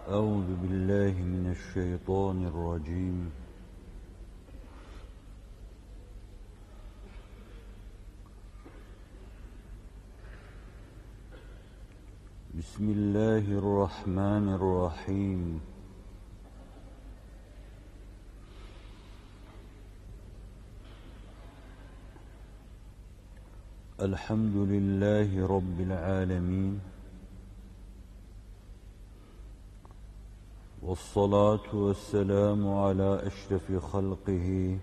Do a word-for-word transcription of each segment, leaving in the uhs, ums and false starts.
أعوذ بالله من الشيطان الرجيم. بسم الله الرحمن الرحيم. الحمد لله رب العالمين، والصلاة والسلام على أشرف خلقه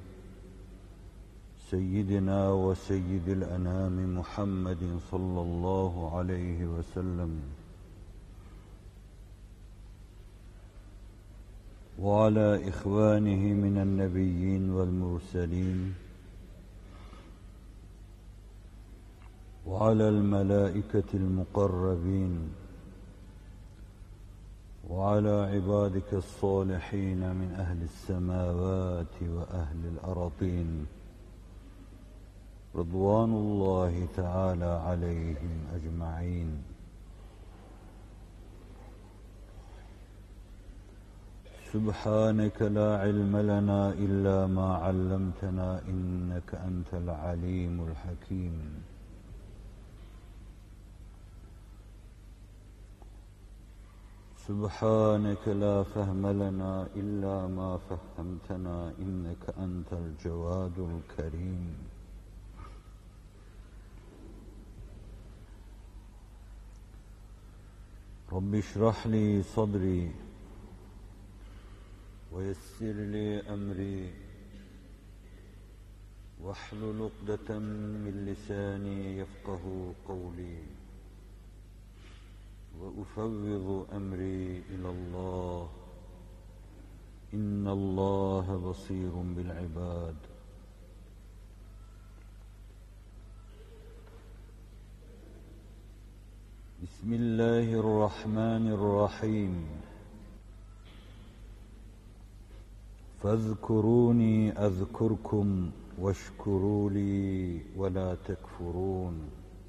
سيدنا وسيد الأنام محمد صلى الله عليه وسلم، وعلى إخوانه من النبيين والمرسلين، وعلى الملائكة المقربين، وعلى عبادك الصالحين من أهل السماوات وأهل الأراضين، رضوان الله تعالى عليهم أجمعين. سبحانك لا علم لنا إلا ما علمتنا إنك أنت العليم الحكيم. سبحانك لا فهم لنا إلا ما فهمتنا إنك أنت الجواد الكريم. رب اشرح لي صدري ويسر لي أمري واحلل عقدة من لساني يفقه قولي، وأفوض أمري إلى الله إن الله بصير بالعباد. بسم الله الرحمن الرحيم. فاذكروني أذكركم واشكروا لي ولا تكفرون.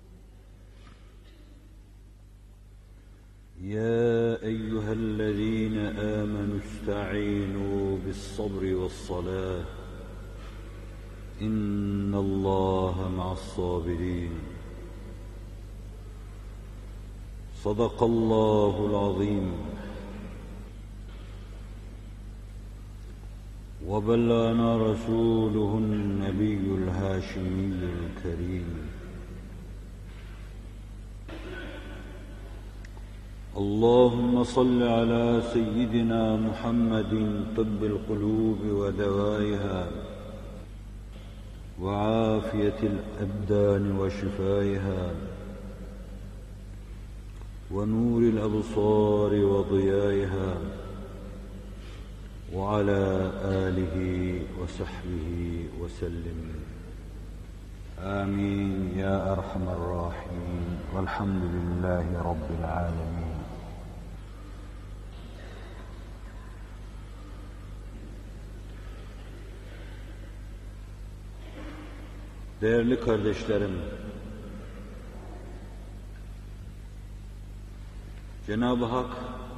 يا أيها الذين آمنوا استعينوا بالصبر والصلاة إن الله مع الصابرين. صدق الله العظيم. وبلغنا رسوله النبي الهاشمي الكريم. اللهم صل على سيدنا محمد طب القلوب ودوائها وعافية الأبدان وشفائها ونور الأبصار وضيائها وعلى آله وصحبه وسلم. آمين يا أرحم الراحمين، والحمد لله رب العالمين. Değerli kardeşlerim, Cenab-ı Hak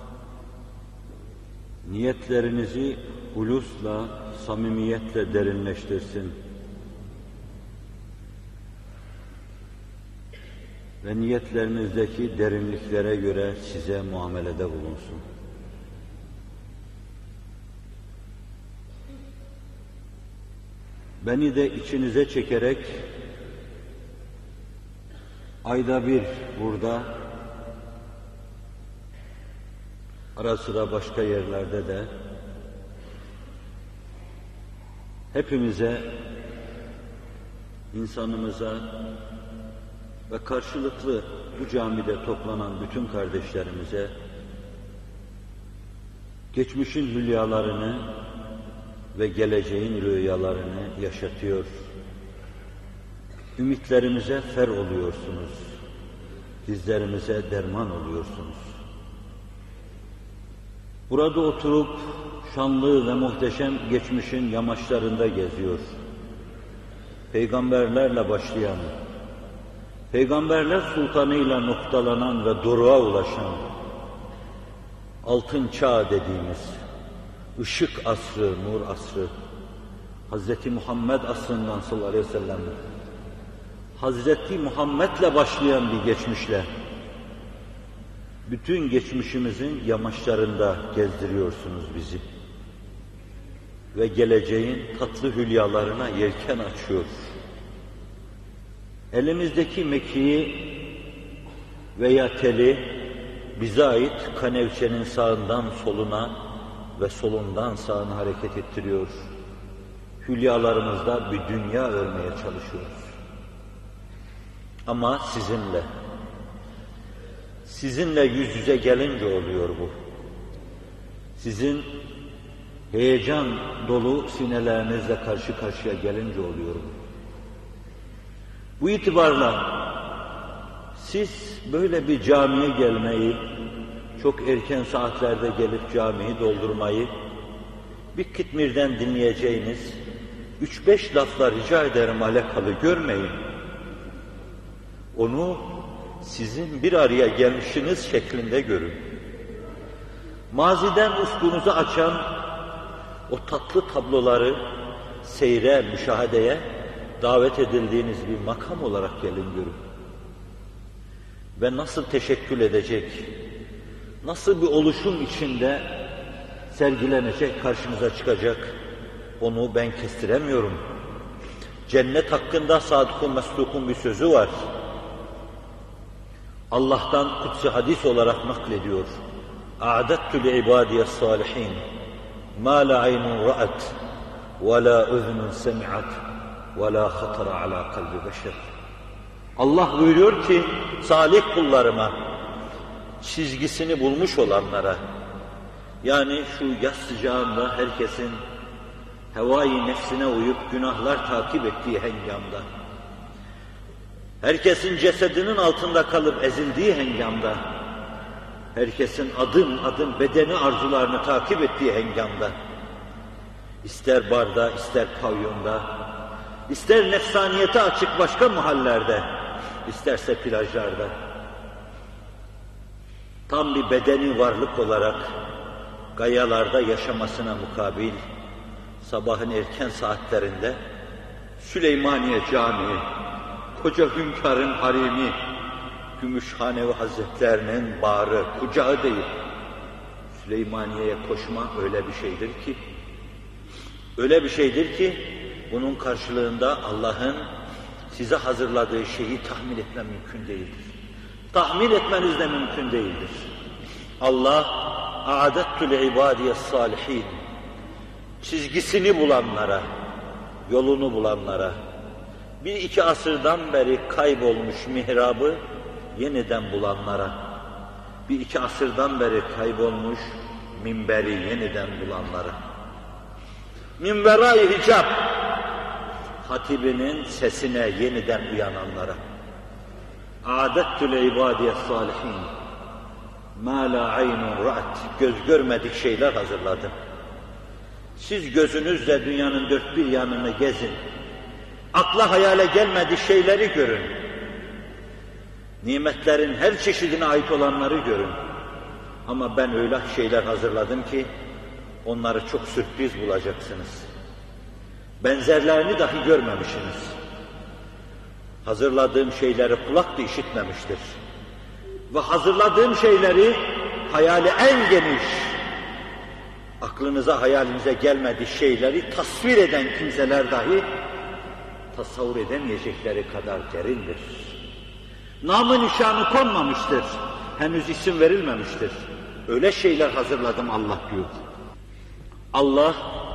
niyetlerinizi hulusla, samimiyetle derinleştirsin ve niyetlerinizdeki derinliklere göre size muamelede bulunsun. Beni de içinize çekerek ayda bir burada, ara sıra başka yerlerde de hepimize, insanımıza ve karşılıklı bu camide toplanan bütün kardeşlerimize geçmişin hülyalarını ve geleceğin rüyalarını yaşatıyor. Ümitlerimize fer oluyorsunuz. Dizlerimize derman oluyorsunuz. Burada oturup şanlı ve muhteşem geçmişin yamaçlarında geziyor. Peygamberlerle başlayan, Peygamberler sultanıyla noktalanan ve doruğa ulaşan, altın çağ dediğimiz ışık asrı, nur asrı, Hazreti Muhammed asrından sallallahu aleyhi ve sellem, Hazreti Muhammed'le başlayan bir geçmişle, bütün geçmişimizin yamaçlarında gezdiriyorsunuz bizi. Ve geleceğin tatlı hülyalarına yelken açıyor. Elimizdeki mekiği veya teli bize ait kanevçenin sağından soluna ve solundan sağına hareket ettiriyor. Hülyalarımızda bir dünya örmeye çalışıyoruz. Ama sizinle, sizinle yüz yüze gelince oluyor bu. Sizin heyecan dolu sinelerinizle karşı karşıya gelince oluyor bu. Bu itibarla siz böyle bir camiye gelmeyi, çok erken saatlerde gelip camiyi doldurmayı, bir kitmirden dinleyeceğiniz üç beş lafla rica ederim alakalı görmeyin. Onu sizin bir araya gelmişiniz şeklinde görün. Maziden ufkunuzu açan o tatlı tabloları seyre, müşahedeye davet edildiğiniz bir makam olarak gelin görün. Ve nasıl teşekkül edecek, nasıl bir oluşum içinde sergilenecek, karşınıza çıkacak, onu ben kestiremiyorum. Cennet hakkında Sadık-ı Mesduk'un bir sözü var. Allah'tan kutsi hadis olarak naklediyor. اَعْدَدْتُ لِعِبَادِيَ الصَّالِحِينَ مَا لَا عَيْنٌ رَأَتْ وَلَا اُذْنٌ سَمِعَتْ وَلَا خَطَرَ عَلَى قَلْبِ بَشَرٍ. Allah buyuruyor ki, salih kullarıma, çizgisini bulmuş olanlara, yani şu yaz sıcağında herkesin hevai nefsine uyup günahlar takip ettiği hengamda, herkesin cesedinin altında kalıp ezildiği hengamda, herkesin adım adım bedeni arzularını takip ettiği hengamda, ister barda, ister pavyonda, ister nefsaniyete açık başka mahallerde, isterse plajlarda, tam bir bedeni varlık olarak gayalarda yaşamasına mukabil, sabahın erken saatlerinde Süleymaniye Camii, koca hünkârın harimi, Gümüşhanevi Hazretlerinin bağrı, kucağı değil. Süleymaniye'ye koşma öyle bir şeydir ki, öyle bir şeydir ki, bunun karşılığında Allah'ın size hazırladığı şeyi tahmin etme mümkün değildir. Tahmin etmeniz de mümkün değildir. Allah, اَعَدَدْتُ لِعِبَادِيَ الصَّالِحِينَ, çizgisini bulanlara, yolunu bulanlara, bir iki asırdan beri kaybolmuş mihrabı yeniden bulanlara, bir iki asırdan beri kaybolmuş minberi yeniden bulanlara, minber-i hicab, hatibinin sesine yeniden uyananlara, اَعَدَدْتُ لِعِبَادِيَ الصَّالِحِينَ مَا لَا عَيْنٌ رَأَتْ, göz görmedik şeyler hazırladım. Siz gözünüzle dünyanın dört bir yanını gezin, akla hayale gelmedik şeyleri görün, nimetlerin her çeşidine ait olanları görün. Ama ben öyle şeyler hazırladım ki, onları çok sürpriz bulacaksınız. Benzerlerini dahi görmemişsiniz. Hazırladığım şeyleri kulak da işitmemiştir. Ve hazırladığım şeyleri hayali en geniş, aklınıza hayalinize gelmediği şeyleri tasvir eden kimseler dahi tasavvur edemeyecekleri kadar derindir. Namı nişanı konmamıştır, henüz isim verilmemiştir. Öyle şeyler hazırladım Allah diyor. Allah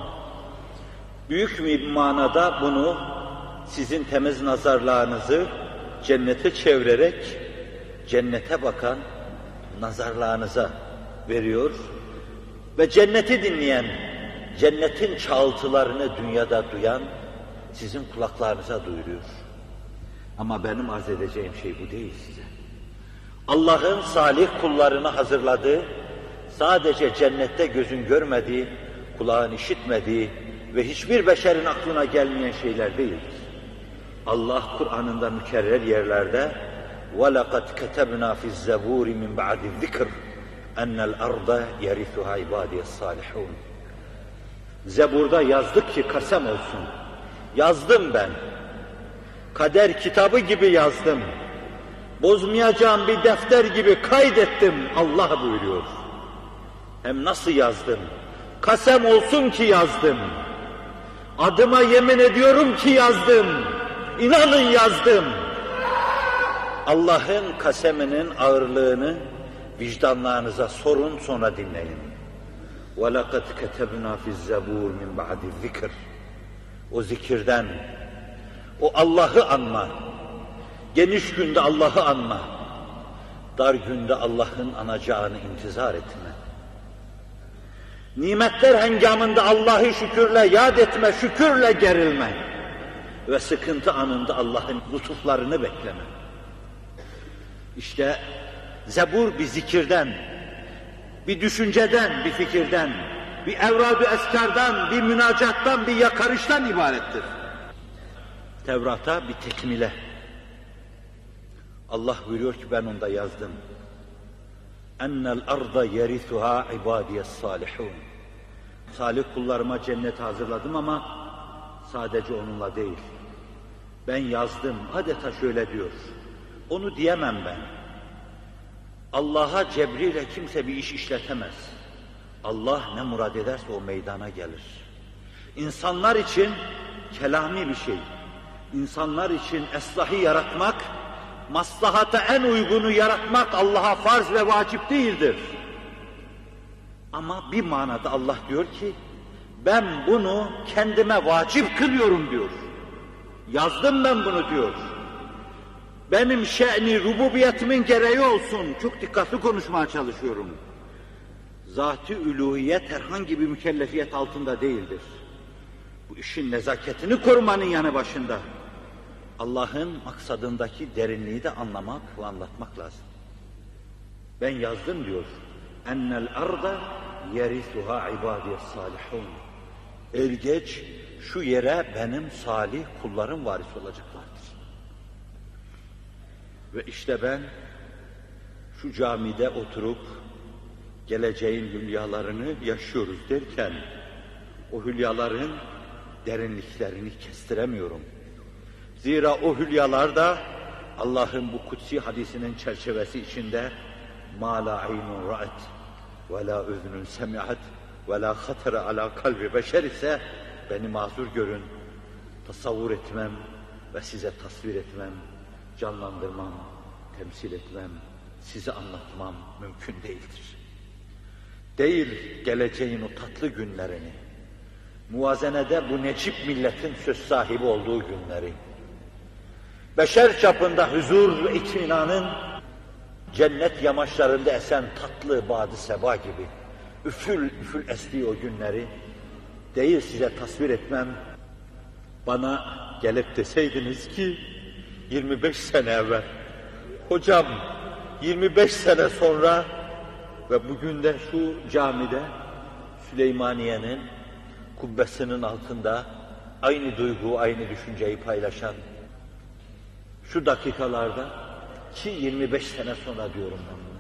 büyük bir manada bunu sizin temiz nazarlarınızı cennete çevirerek cennete bakan nazarlarınıza veriyor ve cenneti dinleyen, cennetin çağıltılarını dünyada duyan sizin kulaklarınıza duyuruyor. Ama benim arz edeceğim şey bu değil size. Allah'ın salih kullarını hazırladığı, sadece cennette gözün görmediği, kulağın işitmediği ve hiçbir beşerin aklına gelmeyen şeyler değildir. Allah Kur'an'ında mükerrer yerlerde وَلَقَدْ كَتَبْنَا فِي الزَّبُورِ مِنْ بَعْدِ الذِّكْرِ Ennel arda yerisuha ibadiyes salihun. Zebur'da yazdık ki kasem olsun. Yazdım ben. Kader kitabı gibi yazdım. Bozmayacağım bir defter gibi kaydettim. Allah buyuruyor. Hem nasıl yazdım? Kasem olsun ki yazdım. Adıma yemin ediyorum ki yazdım. İnanın yazdım. Allah'ın kaseminin ağırlığını vicdanlarınıza sorun, sonra dinleyin. وَلَقَدْ كَتَبْنَا فِي الزَّبُورِ مِنْ بَعْدِ الذِّكْرِ. O zikirden, o Allah'ı anma, geniş günde Allah'ı anma, dar günde Allah'ın anacağını intizar etme. Nimetler hengamında Allah'ı şükürle yad etme, şükürle gerilme. Ve sıkıntı anında Allah'ın lütuflarını bekleme. İşte Zebur bir zikirden, bir düşünceden, bir fikirden, bir evrad-ı eskardan, bir münacattan, bir yakarıştan ibarettir. Tevrat'a bir tekmile. Allah buyuruyor ki ben onda yazdım. Ennel arda yerisuha ibadiyes salihun. Salih kullarıma cennet hazırladım ama sadece onunla değil. Ben yazdım, adeta şöyle diyor. Onu diyemem ben. Allah'a cebriyle kimse bir iş işletemez. Allah ne murad ederse o meydana gelir. İnsanlar için kelami bir şey. İnsanlar için eslahi yaratmak, maslahata en uygunu yaratmak Allah'a farz ve vacip değildir. Ama bir manada Allah diyor ki, ben bunu kendime vacip kılıyorum diyor. Yazdım ben bunu diyor. Benim şe'ni, rububiyetimin gereği olsun. Çok dikkatli konuşmaya çalışıyorum. Zat-ı üluhiyet herhangi bir mükellefiyet altında değildir. Bu işin nezaketini korumanın yanı başında. Allah'ın maksadındaki derinliği de anlamak ve anlatmak lazım. Ben yazdım diyor. Ennel arda yerisuha ibadiyes salihun. Er geç şu yere benim salih kullarım varis olacaklardır. Ve işte ben şu camide oturup geleceğin hülyalarını yaşıyoruz derken o hülyaların derinliklerini kestiremiyorum. Zira o hülyalar Allah'ın bu kutsi hadisinin çerçevesi içinde مَا لَا عَيْنٌ رَأَتْ وَلَا اُذْنٌ سَمِعَتْ وَلَا خَطَرَ عَلَى قَلْبِ بَشَرِ ise beni mazur görün, tasavvur etmem ve size tasvir etmem, canlandırmam, temsil etmem, size anlatmam mümkün değildir. Değil geleceğin o tatlı günlerini, muvazenede bu necip milletin söz sahibi olduğu günleri, beşer çapında huzur ve itminanın cennet yamaçlarında esen tatlı bad-ı seba gibi üfül üfül estiği o günleri değil size tasvir etmem, bana gelip deseydiniz ki yirmi beş sene evvel, hocam yirmi beş sene sonra ve bugün de şu camide Süleymaniye'nin kubbesinin altında aynı duygu, aynı düşünceyi paylaşan şu dakikalarda ki yirmi beş sene sonra diyorum ben bunu.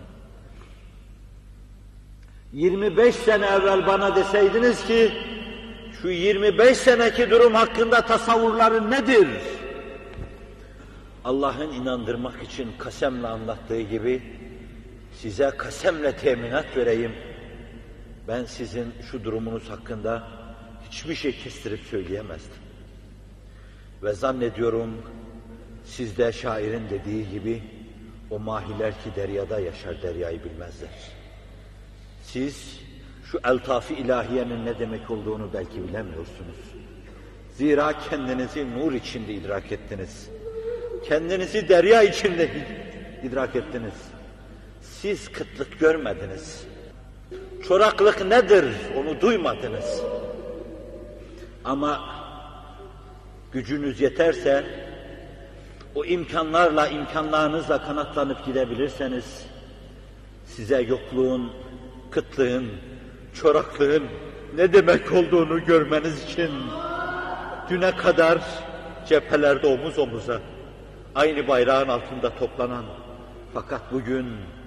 yirmi beş sene evvel bana deseydiniz ki şu yirmi beş seneki durum hakkında tasavvurların nedir? Allah'ın inandırmak için kasemle anlattığı gibi size kasemle teminat vereyim. Ben sizin şu durumunuz hakkında hiçbir şey kestirip söyleyemezdim. Ve zannediyorum siz de şairin dediği gibi o mahiler ki deryada yaşar deryayı bilmezler. Siz şu eltaf-ı ilahiyenin ne demek olduğunu belki bilemiyorsunuz. Zira kendinizi nur içinde idrak ettiniz. Kendinizi derya içinde idrak ettiniz. Siz kıtlık görmediniz. Çoraklık nedir onu duymadınız. Ama gücünüz yeterse o imkanlarla, imkanlarınızla kanatlanıp gidebilirseniz size yokluğun, kıtlığın, çoraklığın ne demek olduğunu görmeniz için düne kadar cephelerde omuz omuza aynı bayrağın altında toplanan fakat bugün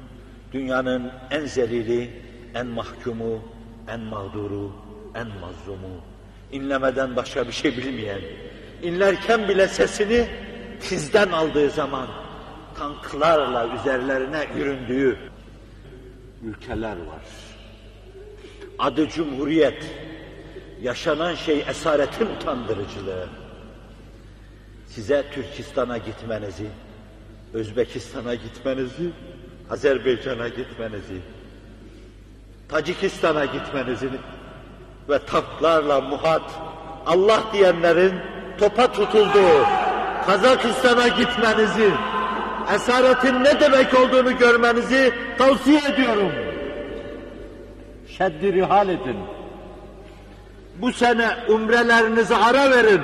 Dünyanın en zelili, en mahkumu, en mağduru, en mazlumu, inlemeden başka bir şey bilmeyen, inlerken bile sesini tizden aldığı zaman tanklarla üzerlerine yüründüğü ülkeler var. Adı Cumhuriyet, yaşanan şey esaretin utandırıcılığı. Size Türkistan'a gitmenizi, Özbekistan'a gitmenizi, Azerbaycan'a gitmenizi, Tacikistan'a gitmenizi ve tanklarla muhat Allah diyenlerin topa tutulduğu Kazakistan'a gitmenizi, esaretin ne demek olduğunu görmenizi tavsiye ediyorum. Şeddi rihal edin. Bu sene umrelerinizi ara verin.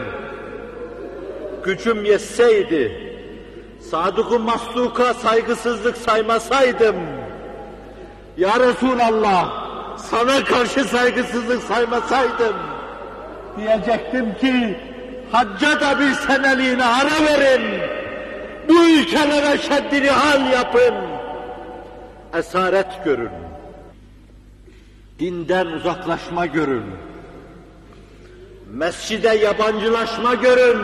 Gücüm yetseydi, Sadık-ı Masluk'a saygısızlık saymasaydım, ya Resulallah, sana karşı saygısızlık saymasaydım, diyecektim ki, hacca da bir seneliğine ara verin, bu ülkelere şeddi rihal yapın, esaret görün, dinden uzaklaşma görün, mescide yabancılaşma görün,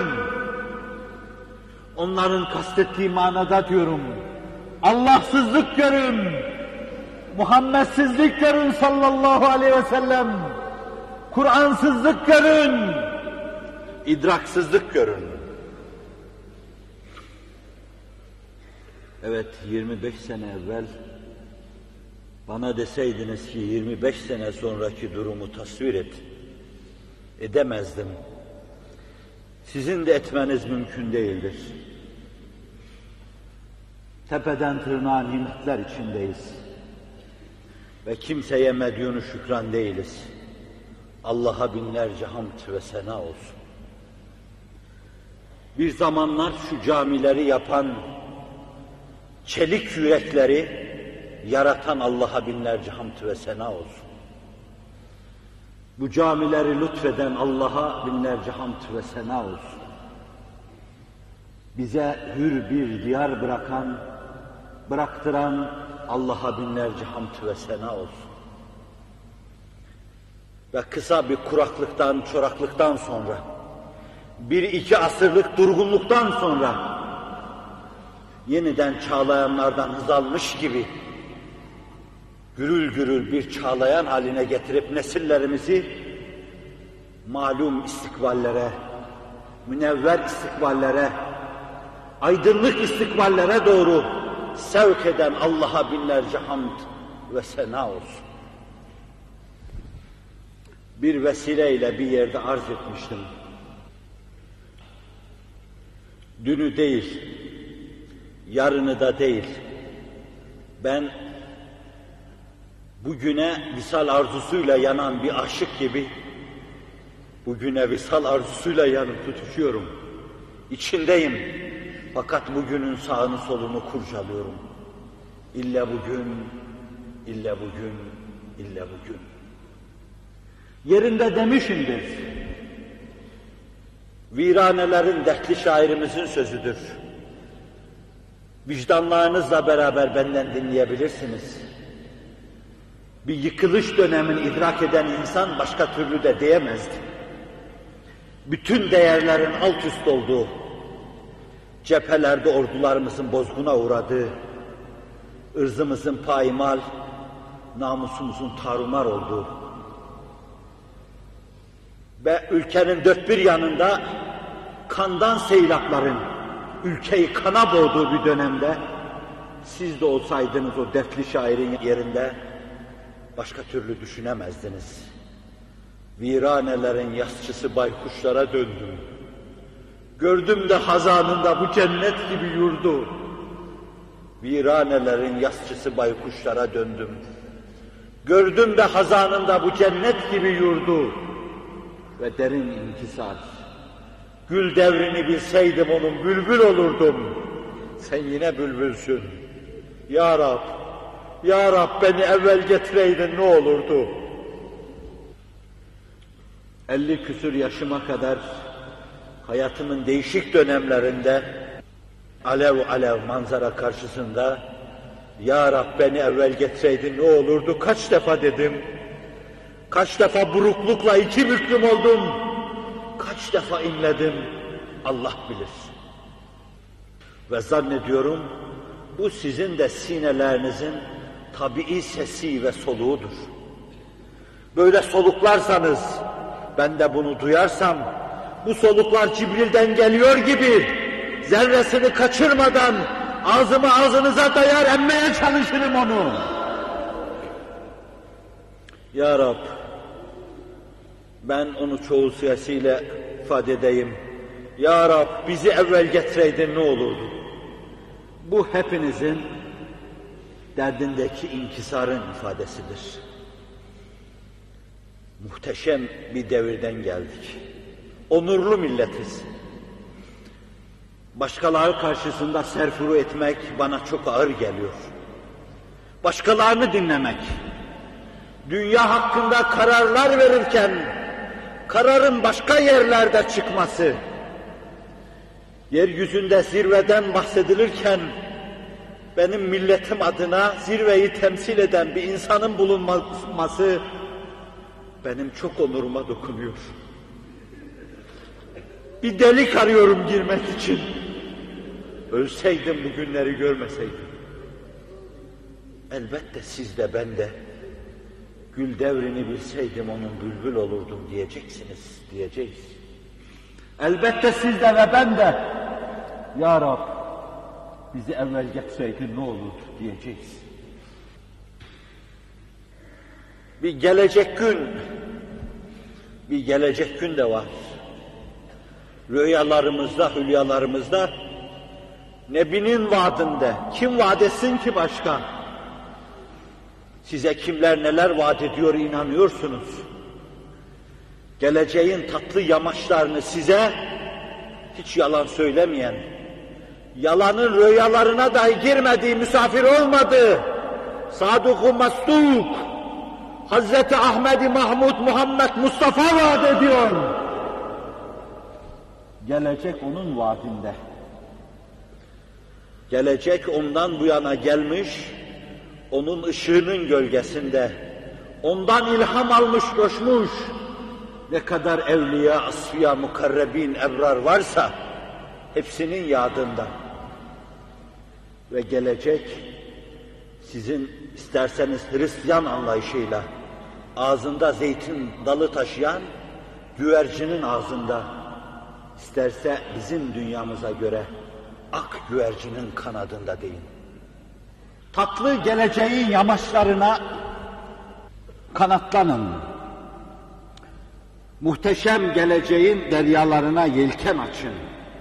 onların kastettiği manada diyorum, Allahsızlık görün, Muhammedsizlik görün sallallahu aleyhi ve sellem, Kur'ansızlık görün, idraksızlık görün. Evet, yirmi beş sene evvel bana deseydiniz ki yirmi beş sene sonraki durumu tasvir et, edemezdim. Sizin de etmeniz mümkün değildir. Tepeden tırnağa nimetler içindeyiz. Ve kimseye medyunu şükran değiliz. Allah'a binlerce hamd ve sena olsun. Bir zamanlar şu camileri yapan, çelik yürekleri yaratan Allah'a binlerce hamd ve sena olsun. Bu camileri lütfeden Allah'a binlerce hamd ve sena olsun. Bize hür bir diyar bırakan, bıraktıran Allah'a binlerce hamd ve sena olsun. Ve kısa bir kuraklıktan, çoraklıktan sonra, bir iki asırlık durgunluktan sonra, yeniden çağlayanlardan hız almış gibi, gürül gürül bir çağlayan haline getirip nesillerimizi malum istikballere, münevver istikballere, aydınlık istikballere doğru sevk eden Allah'a binlerce hamd ve sena olsun. Bir vesileyle bir yerde arz etmiştim. Dünü değil, yarını da değil, ben bugüne visal arzusuyla yanan bir aşık gibi, bugüne visal arzusuyla yanıp tutuşuyorum. İçindeyim. Fakat bugünün sağını solunu kurcalıyorum. İlla bugün, illa bugün, illa bugün. Yerinde demişimdir. Viranelerin dertli şairimizin sözüdür. Vicdanlarınızla beraber benden dinleyebilirsiniz. Bir yıkılış dönemini idrak eden insan başka türlü de diyemezdi. Bütün değerlerin alt üst olduğu, cephelerde ordularımızın bozguna uğradığı, ırzımızın paymal, namusumuzun tarumar olduğu ve ülkenin dört bir yanında kandan seylakların ülkeyi kana boğduğu bir dönemde siz de olsaydınız o dertli şairin yerinde başka türlü düşünemezdiniz. Viranelerin yasçısı baykuşlara döndüm. Gördüm de hazanında bu cennet gibi yurdu. Viranelerin yasçısı baykuşlara döndüm. Gördüm de hazanında bu cennet gibi yurdu. Ve derin inkisar. Gül devrini bilseydim onun bülbül olurdum. Sen yine bülbülsün. Ya Rab, Ya Rab beni evvel getireydin ne olurdu? Elli küsur yaşıma kadar hayatımın değişik dönemlerinde alev alev manzara karşısında Ya Rab beni evvel getireydin ne olurdu? Kaç defa dedim. Kaç defa buruklukla iki büklüm oldum. Kaç defa inledim. Allah bilir. Ve zannediyorum bu sizin de sinelerinizin tabii sesi ve soluğudur. Böyle soluklarsanız, ben de bunu duyarsam, bu soluklar Cibril'den geliyor gibi zerresini kaçırmadan ağzımı ağzınıza dayar emmeye çalışırım onu. Ya Rab, ben onu çoğul siyasiyle ifade edeyim. Ya Rab bizi evvel getireydin ne olurdu? Bu hepinizin derdindeki inkisarın ifadesidir. Muhteşem bir devirden geldik. Onurlu milletiz. Başkaları karşısında serfuru etmek bana çok ağır geliyor. Başkalarını dinlemek, dünya hakkında kararlar verirken kararın başka yerlerde çıkması, yeryüzünde zirveden bahsedilirken benim milletim adına zirveyi temsil eden bir insanın bulunması benim çok onuruma dokunuyor. Bir delik arıyorum girmek için. Ölseydim bu günleri görmeseydim. Elbette siz de ben de gül devrini bilseydim onun bülbül olurdum diyeceksiniz, diyeceğiz. Elbette siz de ve ben de Ya Rab bizi evvel getireydin ne olurdu diyeceğiz. Bir gelecek gün, bir gelecek gün de var. Rüyalarımızda, hülyalarımızda, Nebinin vaadinde, kim vaat etsin ki başka? Size kimler neler vaat ediyor inanıyorsunuz. Geleceğin tatlı yamaçlarını size hiç yalan söylemeyen, yalanın rüyalarına dahi girmediği, misafir olmadı. Sadık-ı Masduk, Hazreti Ahmed-i Mahmud Muhammed Mustafa vaat ediyor. Gelecek onun vaadinde. Gelecek ondan bu yana gelmiş, onun ışığının gölgesinde, ondan ilham almış, coşmuş. Ne kadar evliya, asfiya, mukarrebin, ebrar varsa hepsinin yadında. Ve gelecek sizin isterseniz Hristiyan anlayışıyla ağzında zeytin dalı taşıyan güvercinin ağzında, isterse bizim dünyamıza göre ak güvercinin kanadında deyin. Tatlı geleceğin yamaçlarına kanatlanın. Muhteşem geleceğin deryalarına yelken açın.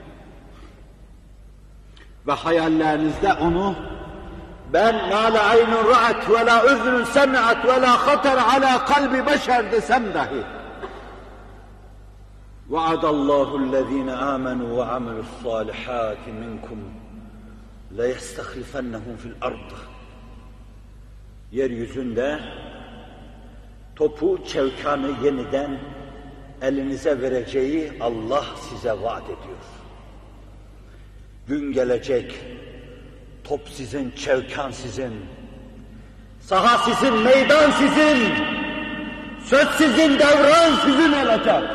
Ve hayallerinizde onu ben ma la aynun ra'at ve la uzrun semi'at ve la khatar ala kalbi beşer desem dahi va'adallahu allazina amanu ve amilus salihati minkum la yestahlifennahum fil ard. Yeryüzünde topu, çevkanı yeniden elinize vereceği Allah size vaat ediyor. Gün gelecek, top sizin, çevkan sizin, saha sizin, meydan sizin, söz sizin, devran sizin olacak.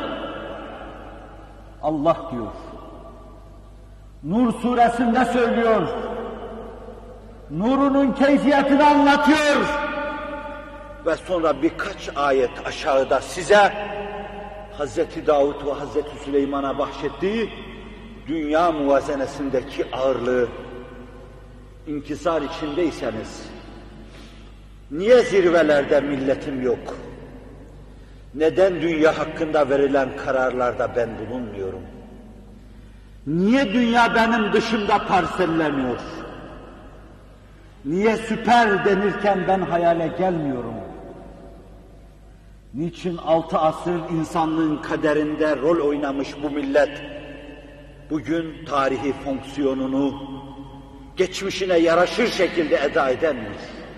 Allah diyor. Nur suresinde söylüyor. Nurunun keyfiyetini anlatıyor. Ve sonra birkaç ayet aşağıda size Hazreti Davud ve Hazreti Süleyman'a bahşettiği dünya muvazenesindeki ağırlığı, inkisar içindeyseniz, niye zirvelerde milletim yok? Neden dünya hakkında verilen kararlarda ben bulunmuyorum? Niye dünya benim dışımda parselleniyor? Niye süper denirken ben hayale gelmiyorum? Niçin altı asır insanlığın kaderinde rol oynamış bu millet, bugün tarihi fonksiyonunu geçmişine yaraşır şekilde eda edemiyor?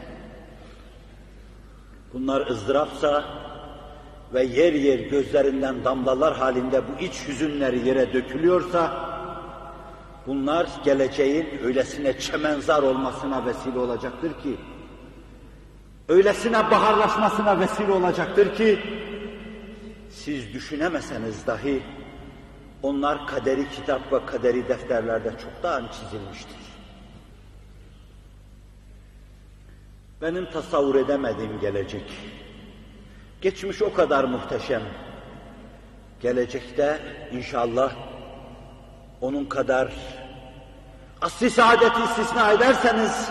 Bunlar ızdırapsa ve yer yer gözlerinden damlalar halinde bu iç hüzünleri yere dökülüyorsa, Bunlar geleceğin öylesine çemenzar olmasına vesile olacaktır ki, öylesine baharlaşmasına vesile olacaktır ki, siz düşünemeseniz dahi onlar kaderi kitap ve kaderi defterlerde çoktan çizilmiştir. Benim tasavvur edemediğim gelecek, geçmiş o kadar muhteşem, gelecekte inşallah onun kadar asli saadeti istisna ederseniz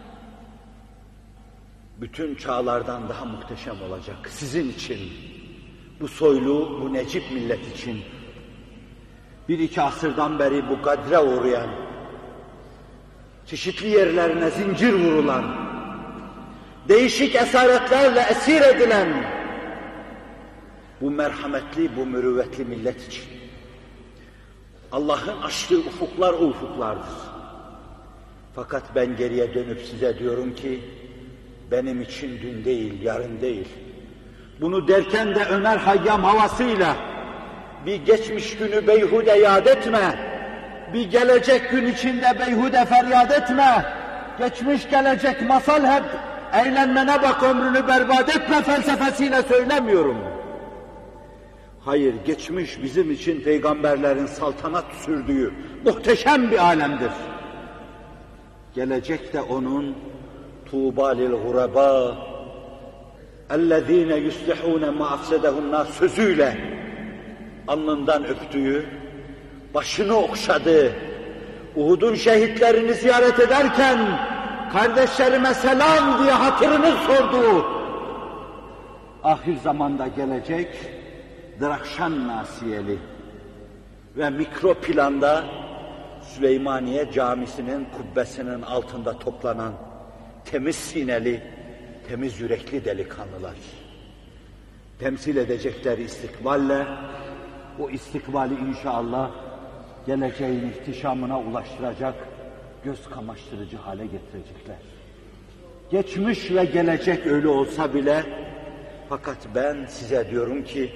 bütün çağlardan daha muhteşem olacak sizin için, bu soylu, bu necip millet için. Bir iki asırdan beri bu gadre uğrayan, çeşitli yerlerine zincir vurulan, değişik esaretlerle esir edilen bu merhametli, bu mürüvvetli millet için. Allah'ın açtığı ufuklar o ufuklardır. Fakat ben geriye dönüp size diyorum ki, benim için dün değil, yarın değil. Bunu derken de Ömer Hayyam havasıyla, bir geçmiş günü beyhude yad etme, bir gelecek gün içinde beyhude feryat etme, geçmiş gelecek masal hep, eğlenmene bak ömrünü berbat etme felsefesiyle söylemiyorum. Hayır, geçmiş bizim için peygamberlerin saltanat sürdüğü muhteşem bir alemdir. Gelecek de onun tuğba lil guraba ellezine yuslihune ma afsedehunna sözüyle alnından öptüğü, başını okşadığı, Uhud'un şehitlerini ziyaret ederken kardeşlerime selam diye hatırını sorduğu ahir zamanda gelecek Drakşan Nasiyeli ve mikro planda Süleymaniye Camisi'nin kubbesinin altında toplanan temiz sineli, temiz yürekli delikanlılar temsil edecekleri istikballe bu istikbali inşallah geleceğin ihtişamına ulaştıracak, göz kamaştırıcı hale getirecekler. Geçmiş ve gelecek öyle olsa bile, fakat ben size diyorum ki,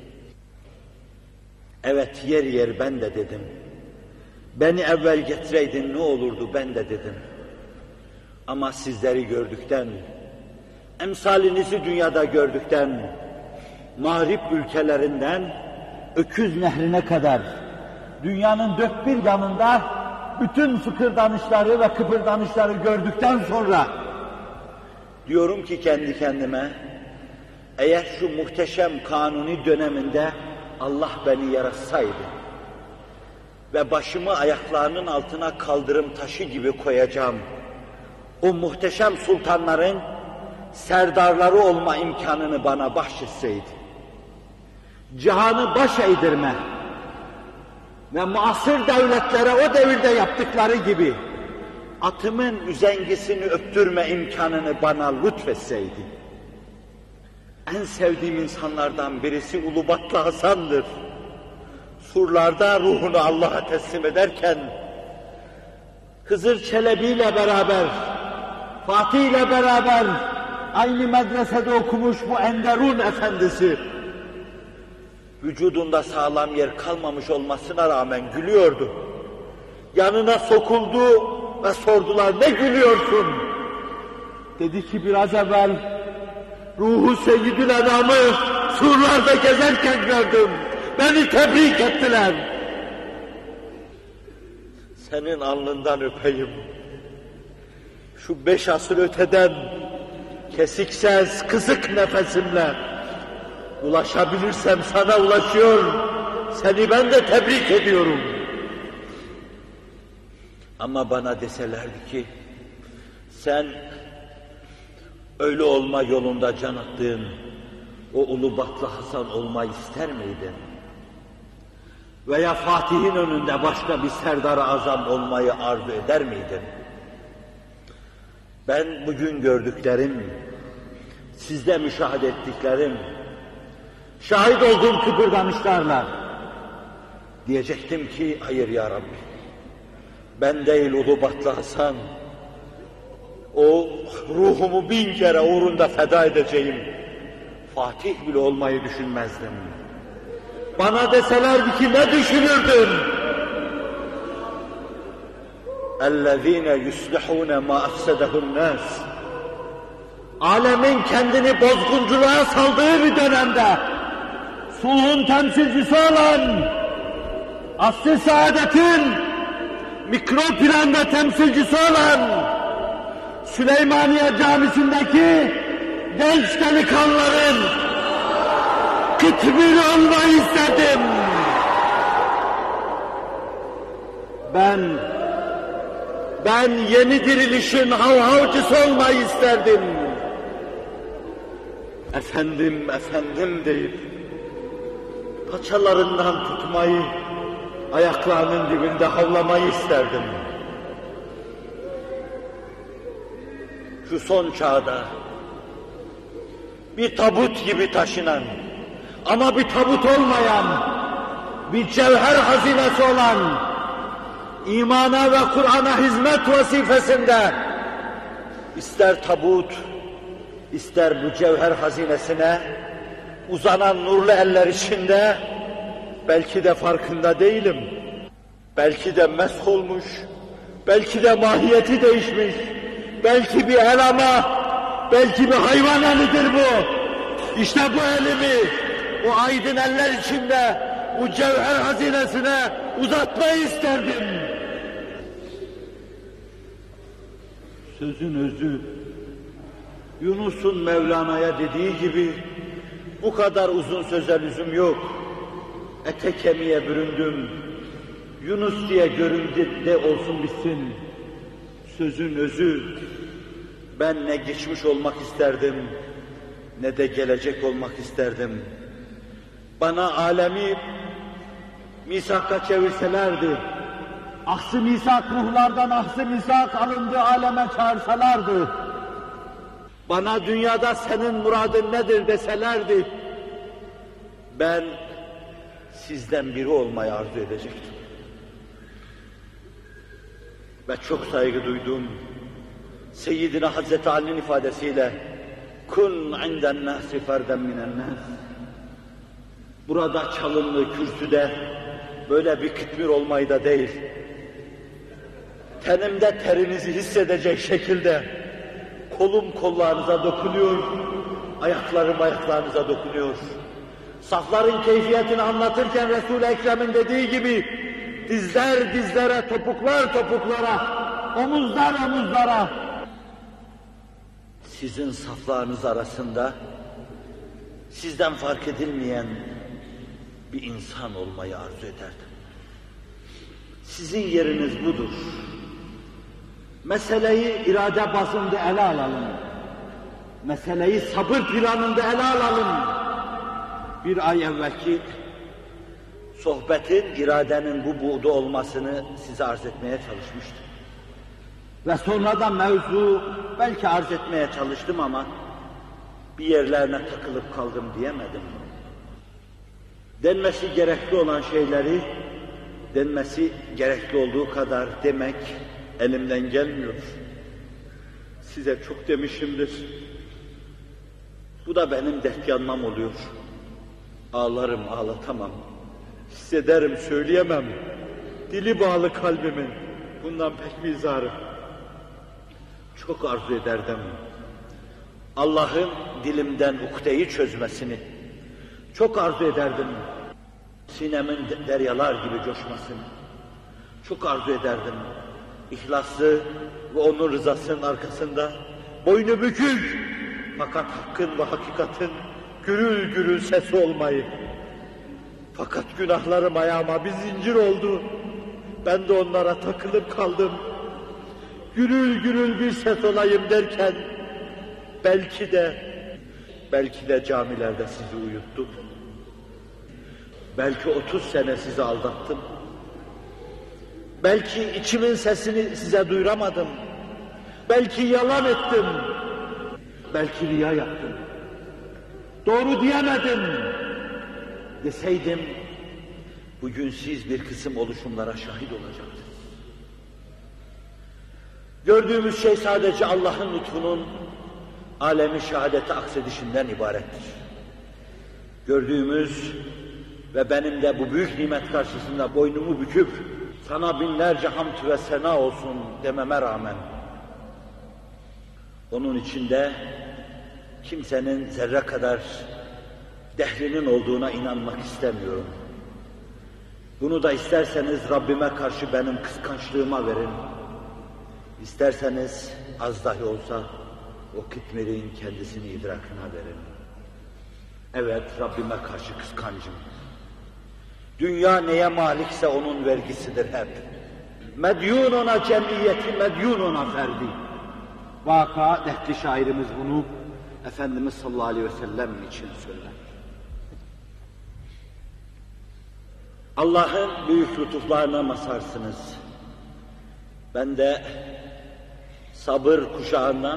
evet yer yer ben de dedim, beni evvel getireydin ne olurdu ben de dedim. Ama sizleri gördükten, emsalinizi dünyada gördükten, mağrip ülkelerinden Öküz Nehri'ne kadar, dünyanın dört bir yanında bütün fıkırdanışları ve kıpırdanışları gördükten sonra diyorum ki kendi kendime, eğer şu muhteşem kanuni döneminde Allah beni yaratsaydı ve başımı ayaklarının altına kaldırım taşı gibi koyacağım, o muhteşem sultanların serdarları olma imkanını bana bahşetseydi, cihanı baş eğdirme ve muasır devletlere o devirde yaptıkları gibi atımın üzengisini öptürme imkanını bana lütfetseydi. En sevdiğim insanlardan birisi Ulubatlı Hasan'dır. Surlarda ruhunu Allah'a teslim ederken Hızır Çelebi ile beraber, Fatih ile beraber aynı medresede okumuş bu Enderun efendisi, vücudunda sağlam yer kalmamış olmasına rağmen gülüyordu. Yanına sokuldu ve sordular, ne gülüyorsun? Dedi ki biraz evvel ruhu Seyyidül Enam'ı surlarda gezerken gördüm. Beni tebrik ettiler. Senin alnından öpeyim. Şu beş asır öteden kesik ses, kısık nefesimle ulaşabilirsem sana ulaşıyor. Seni ben de tebrik ediyorum. Ama bana deselerdi ki sen öyle olma yolunda can attığın o Ulubatlı Hasan olmayı ister miydin? Veya Fatih'in önünde başka bir Serdar-ı Azam olmayı arzu eder miydin? Ben bugün gördüklerim, sizde müşahede ettiklerim, şahit olduğum kıpırdanışlarla diyecektim ki hayır ya Rabbi, ben değil Ulubatlı Hasan, o ruhumu bin kere uğrunda feda edeceğim Fatih bile olmayı düşünmezdim. Bana deselerdi ki ne düşünürdün? اَلَّذ۪ينَ يُسْلِحُونَ مَا اَفْسَدَهُ النَّاسِ Alemin kendini bozgunculuğa saldığı bir dönemde sulhun temsilcisi olan, asr-ı saadetin mikro planda temsilcisi olan Süleymaniye Camisi'ndeki genç delikanlıların kıtmiri olmayı istedim. Ben, ben yeni dirilişin havhavcısı olmayı isterdim. Efendim, efendim deyip paçalarından tutmayı, ayaklarının dibinde havlamayı isterdim. Şu son çağda bir tabut gibi taşınan ama bir tabut olmayan, bir cevher hazinesi olan, imana ve Kur'an'a hizmet vazifesinde ister tabut, ister bu cevher hazinesine uzanan nurlu eller içinde, belki de farkında değilim, belki de mesh olmuş, belki de mahiyeti değişmiş, belki bir el ama, belki bir hayvan elidir bu. İşte bu elimi, o aydın eller içinde, bu cevher hazinesine uzatmayı isterdim. Sözün özü, Yunus'un Mevlana'ya dediği gibi, bu kadar uzun söze lüzum yok. Ete kemiğe büründüm, Yunus diye göründü de olsun bitsin. Sözün özü, ben ne geçmiş olmak isterdim, ne de gelecek olmak isterdim. Bana alemi misaka çevirselerdi, ahs-ı misak ruhlardan ahs-ı misak alındı aleme çağırsalardı, bana dünyada senin muradın nedir deselerdi, ben sizden biri olmayı arzu edecektim. Ve çok saygı duyduğum Seyyidina Hazreti Ali'nin ifadesiyle kun inden nâsi ferden minen nâs. Burada çalımlı kürsüde böyle bir kıtmir olmayı da değil, tenimde terinizi hissedecek şekilde kolum kollarınıza dokunuyor, ayaklarım ayaklarınıza dokunuyor. Safların keyfiyetini anlatırken Resul-i Ekrem'in dediği gibi dizler dizlere, topuklar topuklara, omuzlar omuzlara. Sizin saflarınız arasında sizden fark edilmeyen bir insan olmayı arzu ederdim. Sizin yeriniz budur. Meseleyi irade bazında ele alalım. Meseleyi sabır planında ele alalım. Bir ay evvelki sohbetin iradenin bu buğda olmasını size arz etmeye çalışmıştım. Ve sonra da mevzu belki arz etmeye çalıştım ama bir yerlerine takılıp kaldım diyemedim. Denmesi gerekli olan şeyleri denmesi gerekli olduğu kadar demek elimden gelmiyor. Size çok demişimdir. Bu da benim dert yanmam oluyor. Ağlarım, ağlatamam. Hissederim, söyleyemem. Dili bağlı kalbimin. Bundan pek mizarım. Çok arzu ederdim. Allah'ın dilimden ukdeyi çözmesini. Çok arzu ederdim. Sinemin deryalar gibi coşmasını. Çok arzu ederdim. İhlaslı ve onun rızasının arkasında boynu bükük fakat hakkın ve hakikatin gürül gürül sesi olmayı. Fakat günahlarım ayağıma bir zincir oldu. Ben de onlara takılıp kaldım. Gürül gürül bir ses olayım derken belki de belki de camilerde sizi uyuttum. Belki otuz sene sizi aldattım. Belki içimin sesini size duyuramadım. Belki yalan ettim. Belki riya yaptım. Doğru diyemedim. Deseydim, bugün siz bir kısım oluşumlara şahit olacaktınız. Gördüğümüz şey sadece Allah'ın lütfunun alemi şehadete aksedişinden ibarettir. Gördüğümüz ve benim de bu büyük nimet karşısında boynumu büküp sana binlerce hamd ve sena olsun dememe rağmen, onun içinde kimsenin zerre kadar dehrinin olduğuna inanmak istemiyorum. Bunu da isterseniz Rabbime karşı benim kıskançlığıma verin. İsterseniz az dahi olsa o kitmirin kendisini idrakına verin. Evet, Rabbime karşı kıskancım. Dünya neye malikse onun vergisidir hep. Medyun ona cemiyeti, medyun ona ferdi. Vaka dertli şairimiz bunu Efendimiz sallallahu aleyhi ve sellem için söyler. Allah'ın büyük lütuflarına masarsınız. Ben de sabır kuşağından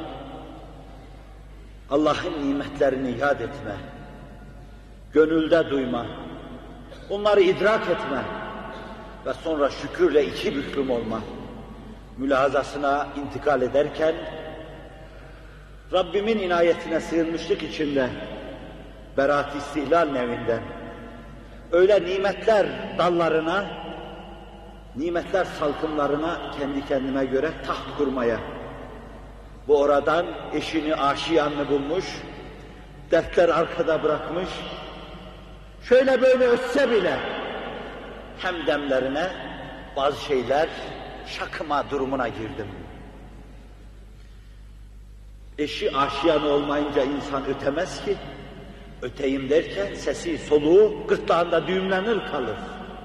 Allah'ın nimetlerini yad etme, gönülde duyma, onları idrak etme ve sonra şükürle iki büklüm olma mülahazasına intikal ederken Rabbimin inayetine sığınmışlık içinde Berat-ı İstihlal nevinden öyle nimetler dallarına, nimetler salkımlarına kendi kendime göre taht kurmaya, bu oradan eşini, aşiyanını bulmuş, dertler arkada bırakmış, şöyle böyle ötse bile hem demlerine bazı şeyler şakıma durumuna girdim. Eşi aşiyanı olmayınca insan ötemez ki, öteyim derken sesi, soluğu gırtlağında düğümlenir kalır.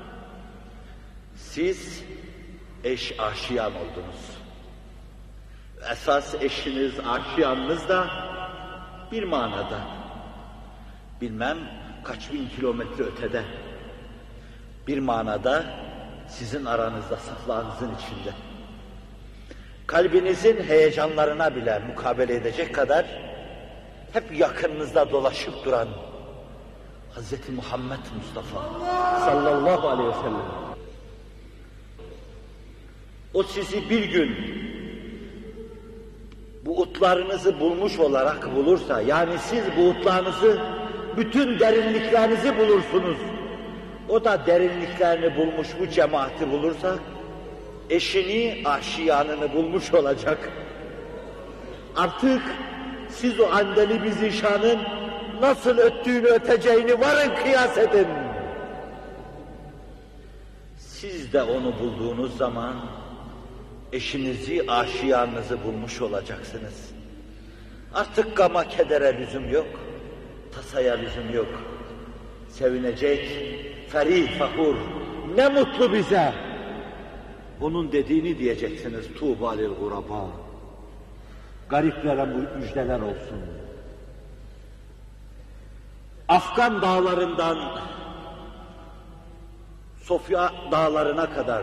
Siz eş aşiyan oldunuz. Esas eşiniz, aşiyanınız da bir manada, bilmem kaç bin kilometre ötede, bir manada sizin aranızda, saflarınızın içinde. Kalbinizin heyecanlarına bile mukabele edecek kadar hep yakınınızda dolaşıp duran Hazreti Muhammed Mustafa sallallahu aleyhi ve sellem. O sizi bir gün bu utlarınızı bulmuş olarak bulursa, yani siz bu utlarınızı, bütün derinliklerinizi bulursunuz. O da derinliklerini bulmuş bu cemaati bulursa, eşini, aşiyanını bulmuş olacak. Artık siz o andeli bir zişanın nasıl öttüğünü, öteceğini varın kıyas edin. Siz de onu bulduğunuz zaman eşinizi, aşiyanınızı bulmuş olacaksınız. Artık gama, kedere lüzum yok, tasaya lüzum yok. Sevinecek, ferih, fahur, ne mutlu bize. Onun dediğini diyeceksiniz, Tuğba lil guraba. Gariplere müjdeler olsun. Afgan dağlarından Sofya dağlarına kadar,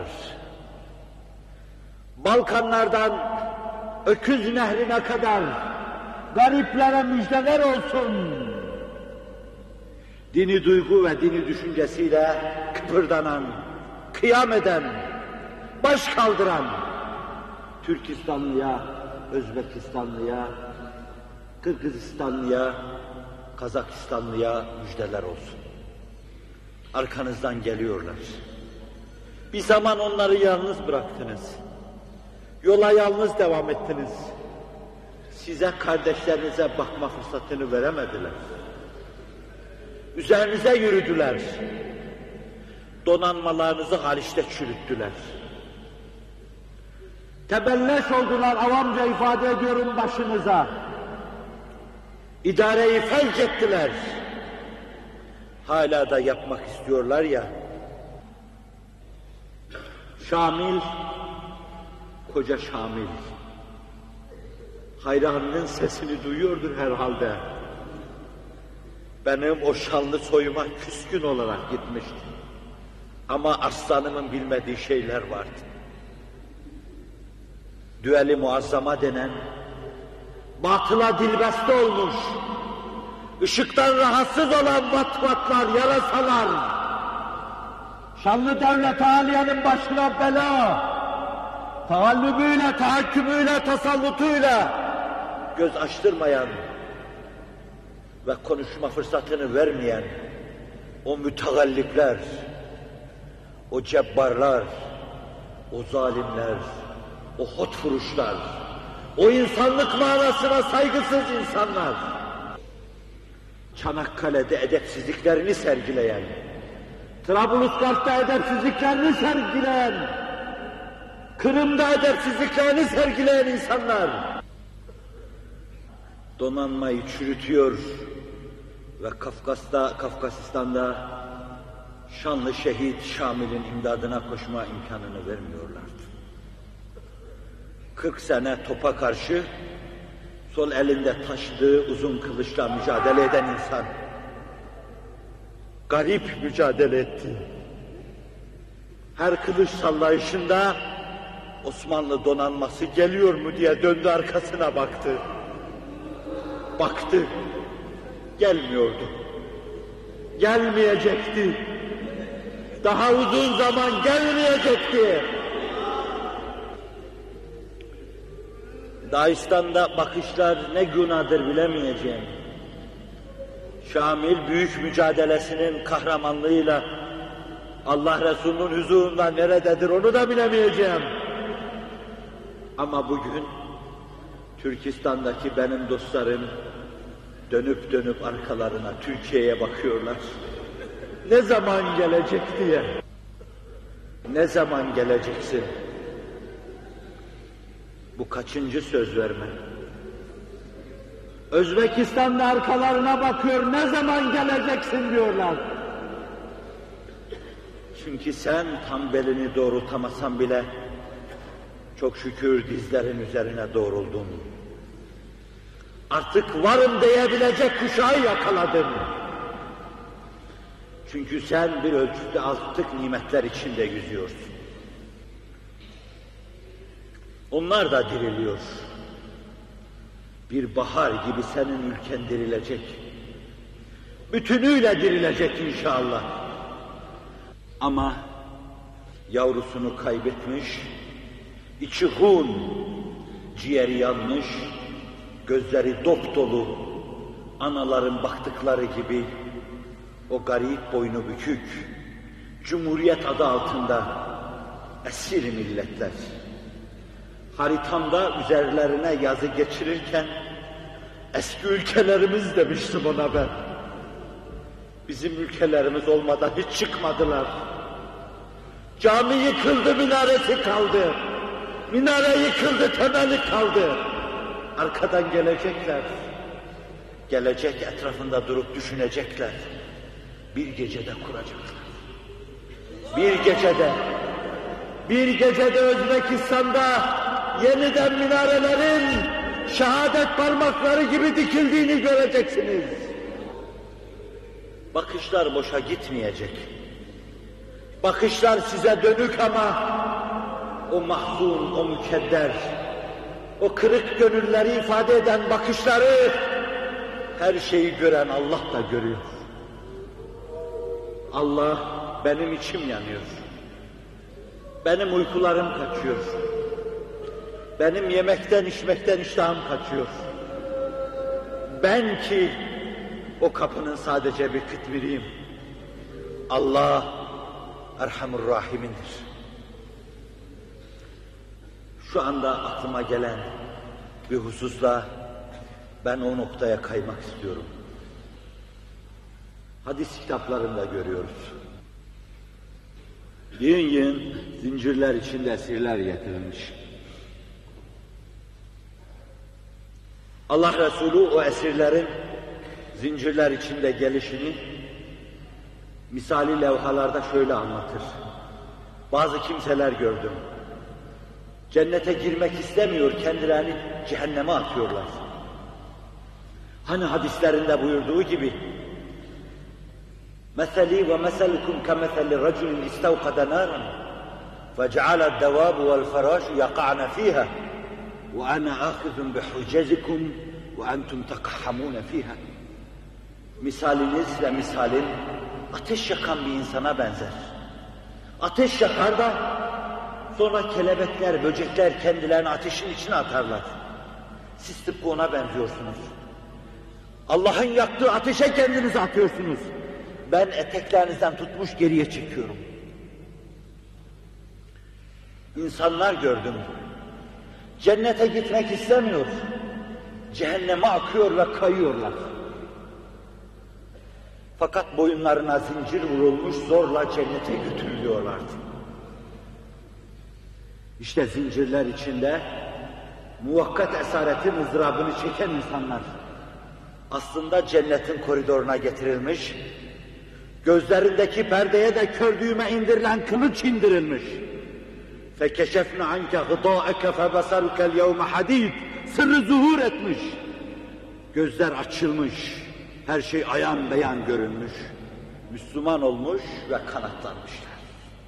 Balkanlardan Öküz Nehri'ne kadar gariplere müjdeler olsun. Dini duygu ve dini düşüncesiyle kıpırdanan, kıyam eden, baş kaldıran Türkistanlıya, Özbekistanlıya, Kırgızistanlıya, Kazakistanlıya müjdeler olsun. Arkanızdan geliyorlar. Bir zaman onları yalnız bıraktınız. Yola yalnız devam ettiniz. Size, kardeşlerinize bakma fırsatını veremediler. Üzerinize yürüdüler. Donanmalarınızı Haliç'te çürüttüler. Tebelleş oldular, avamca ifade ediyorum, başınıza. İdareyi felç ettiler. Hala da yapmak istiyorlar ya. Şamil, koca Şamil, hayranının sesini duyuyordur herhalde. Benim o şanlı soyuma küskün olarak gitmişti. Ama aslanımın bilmediği şeyler vardı. Düeli muazzama denen, batıla dilbeste olmuş, ışıktan rahatsız olan vatvatlar, yarasalar, şanlı devlet aliyenin başına bela, taallübüyle, tahakkümüyle, tasallutuyla göz açtırmayan ve konuşma fırsatını vermeyen o mütegallipler, o cebbarlar, o zalimler, o hotfuruşlar, o insanlık manasına saygısız insanlar, Çanakkale'de edepsizliklerini sergileyen, Trablusgarp'ta edepsizliklerini sergileyen, Kırım'da edepsizliklerini sergileyen insanlar, donanmayı çürütüyor ve Kafkas'ta, Kafkasistan'da şanlı şehit Şamil'in imdadına koşma imkanını vermiyorlardı. kırk sene topa karşı sol elinde taşıdığı uzun kılıçla mücadele eden insan garip mücadele etti. Her kılıç sallayışında Osmanlı donanması geliyor mu diye döndü, arkasına baktı. Baktı, gelmiyordu. Gelmeyecekti. Daha uzun zaman gelmeyecekti. Dağistan'da bakışlar ne günahtır bilemeyeceğim. Şamil büyük mücadelesinin kahramanlığıyla Allah Resulü'nün huzurunda nerededir onu da bilemeyeceğim. Ama bugün Türkistan'daki benim dostlarım dönüp dönüp arkalarına Türkiye'ye bakıyorlar. Ne zaman gelecek diye. Ne zaman geleceksin? Bu kaçıncı söz verme? Özbekistan'da arkalarına bakıyor, ne zaman geleceksin diyorlar. Çünkü sen tam belini doğrultamasan bile çok şükür dizlerin üzerine doğruldun. Artık varım diyebilecek kuşağı yakaladın. Çünkü sen bir ölçüde artık nimetler içinde yüzüyorsun. Onlar da diriliyor. Bir bahar gibi senin ülken dirilecek. Bütünüyle dirilecek inşallah. Ama yavrusunu kaybetmiş, içi hun, ciğeri yanmış, gözleri dop dolu, anaların baktıkları gibi o garip boynu bükük, Cumhuriyet adı altında esir milletler. Haritamda üzerlerine yazı geçirirken eski ülkelerimiz demiştim ona ben. Bizim ülkelerimiz olmadan hiç çıkmadılar. Cami yıkıldı, minaresi kaldı. Minare yıkıldı, temeli kaldı. Arkadan gelecekler. Gelecek etrafında durup düşünecekler. Bir gecede kuracaklar. Bir gecede, bir gecede Özbekistan'da yeniden minarelerin şehadet parmakları gibi dikildiğini göreceksiniz. Bakışlar boşa gitmeyecek. Bakışlar size dönük ama o mahzun, o mükedder, o kırık gönülleri ifade eden bakışları her şeyi gören Allah da görüyor. Allah, benim içim yanıyor. Benim uykularım kaçıyor. Benim yemekten içmekten iştahım kaçıyor. Ben ki o kapının sadece bir kıtmiriyim. Allah Erhamur Rahim'indir. Şu anda aklıma gelen bir hususla ben o noktaya kaymak istiyorum. Hadis kitaplarında görüyoruz. Yığın yığın zincirler içinde esirler getirilmiş. Allah Resulü o esirlerin zincirler içinde gelişini misali levhalarda şöyle anlatır. Bazı kimseler gördüm. Cennete girmek istemiyor, kendilerini cehenneme atıyorlar. Hani hadislerinde buyurduğu gibi مَثَلِي وَمَثَلُكُمْ كَمَثَلِ رَجُلٍ اِسْتَوْقَدَ نَارًا فَجَعَلَ الدَّوَابُ وَالْفَرَاشُ يَقَعْنَ فِيهَا وَأَنَا آخِذٌ بِحُجَزِكُمْ وَأَنْتُمْ تَقَحَّمُونَ فِيهَا. Misaliniz ve misalin ateş yakan bir insana benzer. Ateş yakar da sonra kelebekler, böcekler kendilerini ateşin içine atarlar. Siz tıpkı ona benziyorsunuz. Allah'ın yaktığı ateşe kendinizi atıyorsunuz. Ben eteklerinizden tutmuş geriye çekiyorum. İnsanlar gördüm. Cennete gitmek istemiyor. Cehenneme akıyor ve kayıyorlar. Fakat boyunlarına zincir vurulmuş, zorla cennete götürülüyorlardı. İşte zincirler içinde muvakkat esaretin ızdırabını çeken insanlar aslında cennetin koridoruna getirilmiş, gözlerindeki perdeye de kör düğme indirilen kılıç indirilmiş. فَكَشَفْنَ عَنْكَ غِطَاءَكَ فَبَصَرُكَ الْيَوْمَ حَدِيدٌ sırrı zuhur etmiş. Gözler açılmış, her şey ayan beyan görünmüş. Müslüman olmuş ve kanatlanmışlar.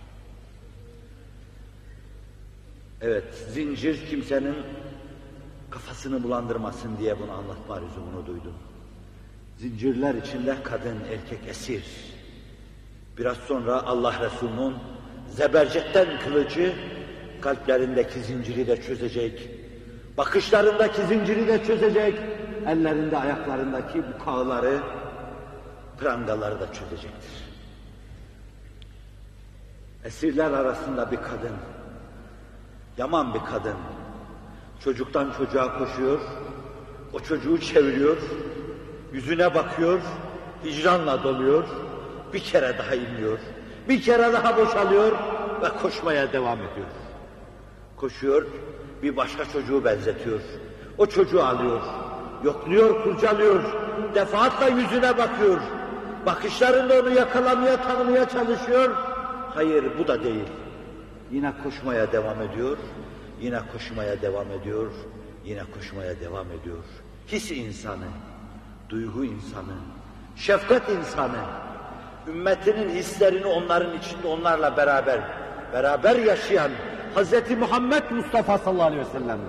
Evet, zincir kimsenin kafasını bulandırmasın diye bunu anlatma lüzumunu duydum. Zincirler içinde kadın, erkek esir. Biraz sonra Allah Resulü'nün zebercetten kılıcı kalplerindeki zinciri de çözecek, bakışlarındaki zinciri de çözecek, ellerinde ayaklarındaki bu kağları, prangaları da çözecektir. Esirler arasında bir kadın, yaman bir kadın, çocuktan çocuğa koşuyor, o çocuğu çeviriyor, yüzüne bakıyor, hicranla doluyor, bir kere daha inmiyor, bir kere daha boşalıyor ve koşmaya devam ediyor. Koşuyor, bir başka çocuğu benzetiyor, o çocuğu alıyor, yokluyor, kurcalıyor, defaatle yüzüne bakıyor, bakışlarında onu yakalamaya, tanımaya çalışıyor. Hayır, bu da değil. Yine koşmaya devam ediyor, yine koşmaya devam ediyor, yine koşmaya devam ediyor. His insanı, duygu insanı, şefkat insanı, ümmetinin hislerini onların içinde onlarla beraber, beraber yaşayan Hazreti Muhammed Mustafa sallallahu aleyhi ve sellem.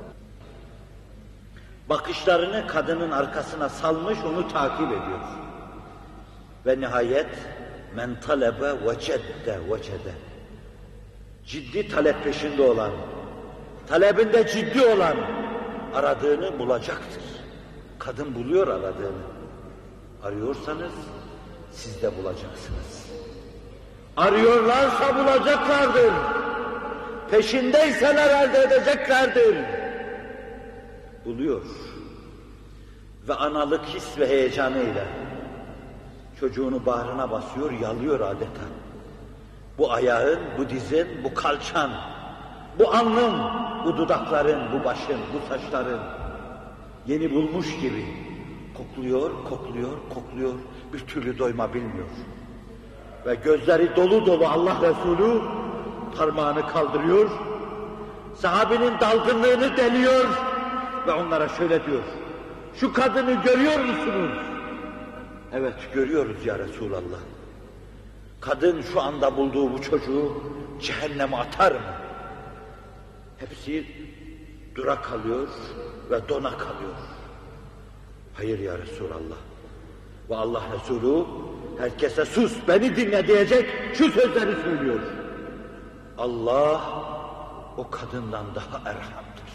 Bakışlarını kadının arkasına salmış, onu takip ediyor. Ve nihayet men talebe vecedde vecede. Ciddi talep peşinde olan, talebinde ciddi olan aradığını bulacaktır. Kadın buluyor aradığını. Arıyorsanız siz de bulacaksınız. Arıyorlarsa bulacaklardır. Peşindeyseler elde edeceklerdir. Buluyor. Ve analık his ve heyecanıyla çocuğunu bağrına basıyor, yalıyor adeta. Bu ayağın, bu dizin, bu kalçan, bu alnın, bu dudakların, bu başın, bu saçların yeni bulmuş gibi kokluyor, kokluyor, kokluyor, bir türlü doyma bilmiyor. Ve gözleri dolu dolu Allah Resulü parmağını kaldırıyor, sahabenin dalgınlığını deliyor ve onlara şöyle diyor: şu kadını görüyor musunuz? Evet, görüyoruz ya Resulallah. Kadın şu anda bulduğu bu çocuğu cehenneme atar mı? Hepsi dura kalıyor ve dona kalıyor. Hayır ya Resulallah. Ve Allah Resulü herkese sus, beni dinle diyecek şu sözleri söylüyor. Allah o kadından daha erhamdır.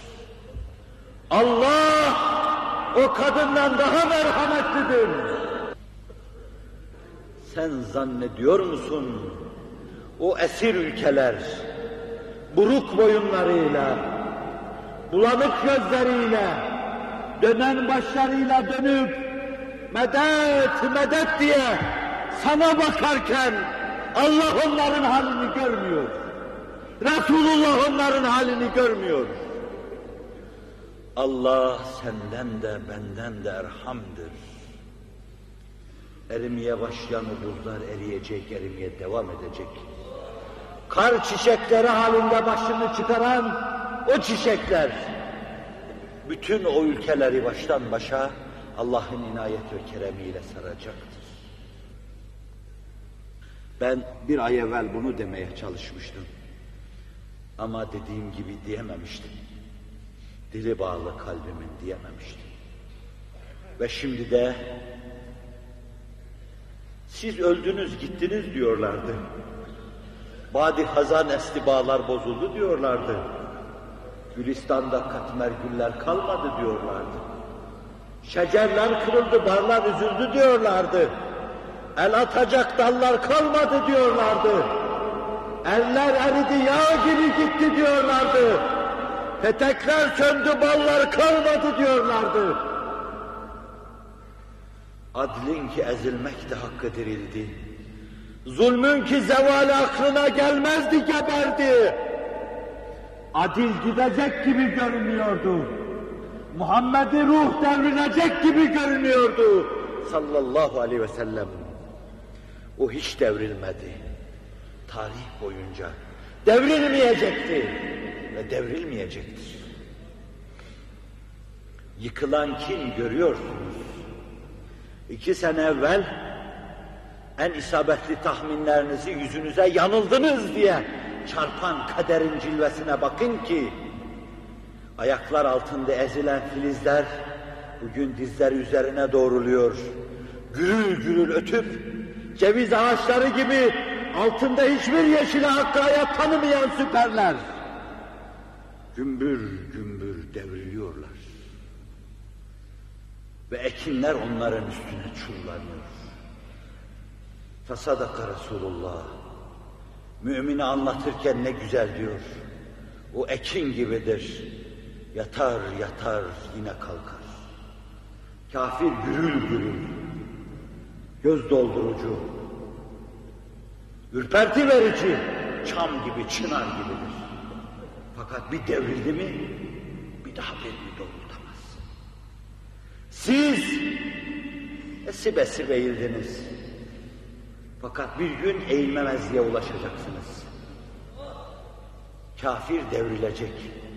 Allah o kadından daha merhametlidir. Sen zannediyor musun o esir ülkeler buruk boyunlarıyla, bulanık gözleriyle, dönen başlarıyla dönüp medet medet diye sana bakarken Allah onların halini görmüyor. Resulullah onların halini görmüyor. Allah senden de benden de erhamdır. Erimeye başlayan o buzlar eriyecek, erimeye devam edecek. Kar çiçekleri halinde başını çıkaran o çiçekler, bütün o ülkeleri baştan başa Allah'ın inayet ve keremiyle saracaktır. Ben bir ay evvel bunu demeye çalışmıştım. Ama dediğim gibi diyememiştim. Dili bağlı kalbimin diyememiştim. Ve şimdi de siz öldünüz gittiniz diyorlardı. Badi hazan esti bağlar bozuldu diyorlardı. Gülistan'da katmer güller kalmadı diyorlardı. Şecerler kırıldı, barlar üzüldü diyorlardı. El atacak dallar kalmadı diyorlardı. Eller eridi, yağ gibi gitti diyorlardı. Petekler söndü, ballar kalmadı diyorlardı. Adlin ki ezilmek de hakkı dirildi. Zulmün ki zevali aklına gelmezdi, geberdi. Adil gidecek gibi görünüyordu. Muhammed'i ruh devrilecek gibi görünüyordu. Sallallahu aleyhi ve sellem. O hiç devrilmedi. Tarih boyunca devrilmeyecekti ve devrilmeyecektir. Yıkılan kim görüyorsunuz? İki sene evvel en isabetli tahminlerinizi yüzünüze yanıldınız diye çarpan kaderin cilvesine bakın ki ayaklar altında ezilen filizler bugün dizleri üzerine doğruluyor. Gürül gürül ötüp ceviz ağaçları gibi altında hiçbir yeşile hakkı hayat tanımayan süperler gümbür gümbür devriliyorlar. Ve ekinler onların üstüne çullanıyor. Fasadaka Resulullah. Mümini anlatırken ne güzel diyor. O ekin gibidir. Yatar yatar yine kalkar. Kafir gürül gürül. Göz doldurucu. Ürperti verici. Çam gibi, çınar gibidir. Fakat bir devrildi mi bir daha belli doğrultamaz. Siz esibe esibe eğildiniz. Fakat bir gün eğilmemezliğe ulaşacaksınız. Kafir devrilecek.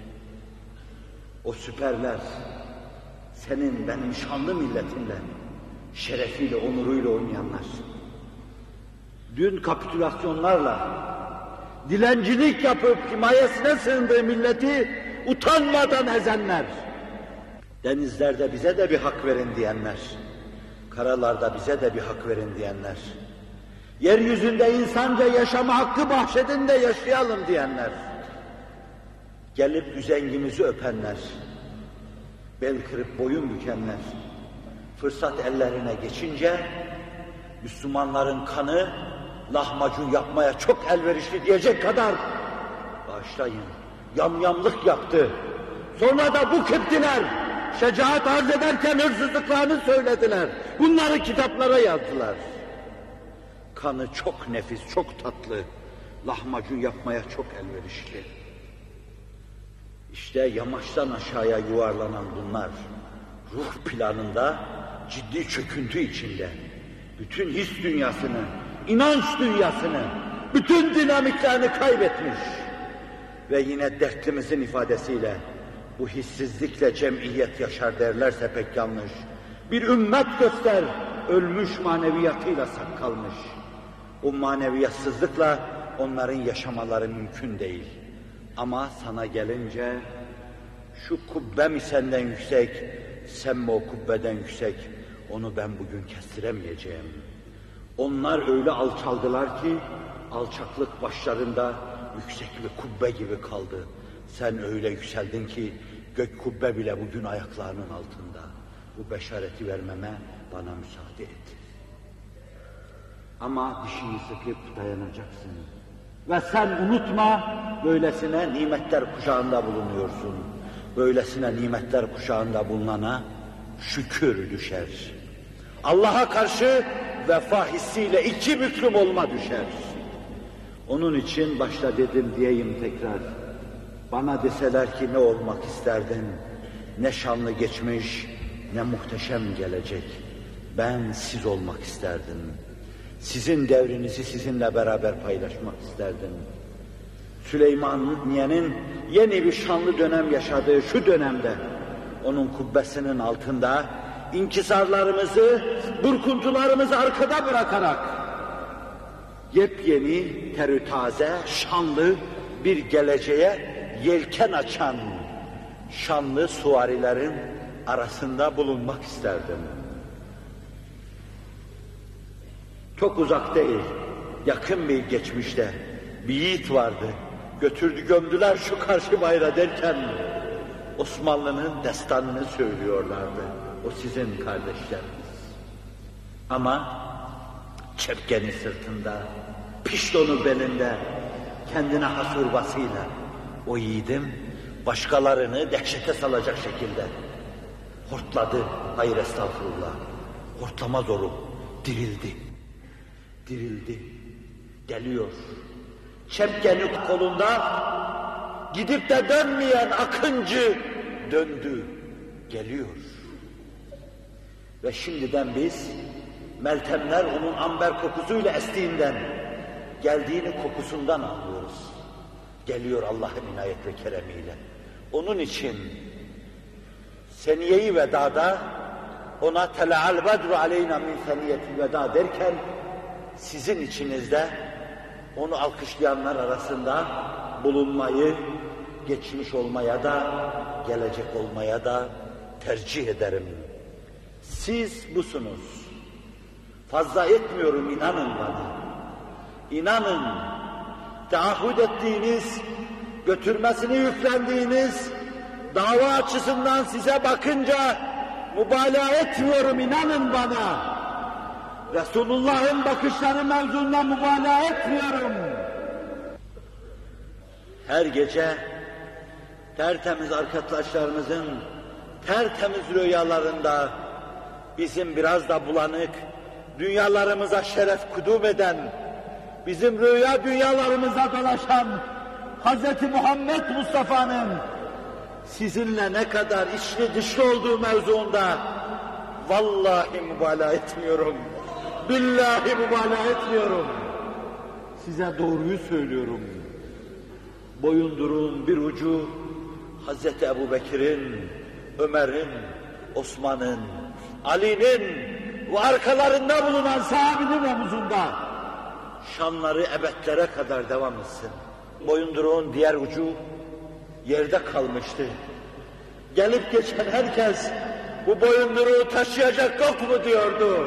O süperler senin benim şanlı milletinle, şerefiyle, onuruyla oynayanlar. Dün kapitülasyonlarla, dilencilik yapıp himayesine sığındığı milleti utanmadan ezenler. Denizlerde bize de bir hak verin diyenler. Karalarda bize de bir hak verin diyenler. Yeryüzünde insanca yaşama hakkı bahşedin de yaşayalım diyenler. Gelip üzengimizi öpenler. Bel kırıp boyun bükenler. Fırsat ellerine geçince Müslümanların kanı lahmacun yapmaya çok elverişli diyecek kadar bağışlayın, yamyamlık yaptı. Sonra da bu kıptiler şecaat arz ederken hırsızlıklarını söylediler. Bunları kitaplara yazdılar. Kanı çok nefis, çok tatlı, lahmacun yapmaya çok elverişli. İşte yamaçtan aşağıya yuvarlanan bunlar, ruh planında ciddi çöküntü içinde, bütün his dünyasını, inanç dünyasını, bütün dinamiklerini kaybetmiş ve yine dertlimizin ifadesiyle bu hissizlikle cemiyet yaşar derlerse pek yanlış. Bir ümmet göster, ölmüş maneviyatıyla sak kalmış. O maneviyatsızlıkla onların yaşamaları mümkün değil. Ama sana gelince şu kubbe mi senden yüksek, sen mi o kubbeden yüksek, onu ben bugün kestiremeyeceğim. Onlar öyle alçaldılar ki alçaklık başlarında yüksek bir kubbe gibi kaldı. Sen öyle yükseldin ki gök kubbe bile bugün ayaklarının altında. Bu beşareti vermeme bana müsaade et. Ama dişini sıkıp dayanacaksın. Ve sen unutma, böylesine nimetler kuşağında bulunuyorsun. Böylesine nimetler kuşağında bulunana şükür düşer. Allah'a karşı vefa hissiyle iki büklüm olma düşer. Onun için başta dedim diyeyim tekrar. Bana deseler ki ne olmak isterdin? Ne şanlı geçmiş, ne muhteşem gelecek. Ben siz olmak isterdim. Sizin devrinizi sizinle beraber paylaşmak isterdim. Süleymaniye'nin yeni bir şanlı dönem yaşadığı şu dönemde, onun kubbesinin altında inkisarlarımızı, burkuntularımızı arkada bırakarak yepyeni, terü taze, şanlı bir geleceğe yelken açan şanlı suvarilerin arasında bulunmak isterdim. Çok uzak değil, yakın bir geçmişte bir yiğit vardı. Götürdü gömdüler şu karşı bayrağı derken Osmanlı'nın destanını söylüyorlardı. O sizin kardeşleriniz. Ama çepkeni sırtında, piştonu belinde, kendine has urbasıyla. O yiğidim başkalarını dehşete salacak şekilde hortladı. Hayır estağfurullah. Hortlamaz oğlum. Dirildi. Dirildi. Geliyor. Çepkeni kolunda gidip de dönmeyen akıncı döndü. Geliyor. Ve şimdiden biz meltemler onun amber kokusuyla estiğinden, geldiğini kokusundan anlıyoruz. Geliyor Allah'ın inayet ve keremiyle. Onun için seniye-i vedada ona tela'al bedru aleyna min seniyeti veda derken sizin içinizde onu alkışlayanlar arasında bulunmayı, geçmiş olmaya da, gelecek olmaya da tercih ederim. Siz busunuz. Fazla etmiyorum, inanın bana. İnanın, taahhüt ettiğiniz, götürmesini yüklendiğiniz dava açısından size bakınca mübalağa etmiyorum, inanın bana. Resulullah'ın bakışları mevzunda mübalağa etmiyorum. Her gece tertemiz arkadaşlarımızın tertemiz rüyalarında bizim biraz da bulanık, dünyalarımıza şeref kudum eden, bizim rüya dünyalarımıza dolaşan Hz. Muhammed Mustafa'nın sizinle ne kadar içli dışlı olduğu mevzuunda vallahi mübalağa etmiyorum, billahi mübalağa etmiyorum. Size doğruyu söylüyorum. Boyundurun bir ucu Hz. Ebu Bekir'in, Ömer'in, Osman'ın, Ali'nin ve arkalarında bulunan sahabinin omuzunda şanları ebedlere kadar devam etsin. Boyunduruğun diğer ucu yerde kalmıştı. Gelip geçen herkes bu boyunduruğu taşıyacak yok mu diyordu.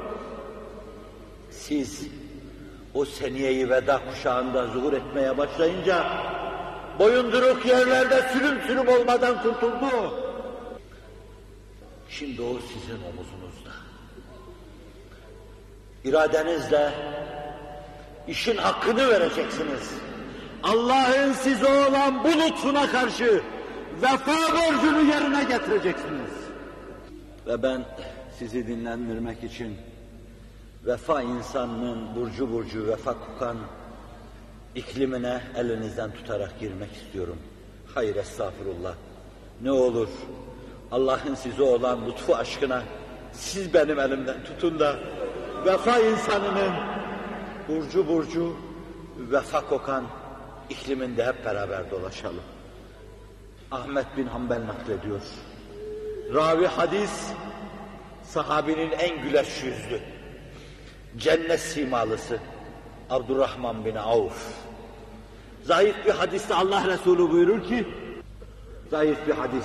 Siz o seniye-i veda kuşağında zuhur etmeye başlayınca boyunduruk yerlerde sürüm sürüm olmadan kurtuldu. Şimdi o sizin omuzunuzda. İradenizle işin hakkını vereceksiniz. Allah'ın size olan bu lütfuna karşı vefa borcunu yerine getireceksiniz. Ve ben sizi dinlendirmek için vefa insanının burcu burcu vefa kokan iklimine elinizden tutarak girmek istiyorum. Hayır estağfurullah. Ne olur Allah'ın size olan lütfu aşkına siz benim elimden tutun da vefa insanının burcu burcu vefa kokan ikliminde hep beraber dolaşalım. Ahmet bin Hanbel naklediyor. Ravi hadis sahabinin en güleç yüzlü, cennet simalısı Abdurrahman bin Avf. Zayıf bir hadiste Allah Resulü buyurur ki, zayıf bir hadis.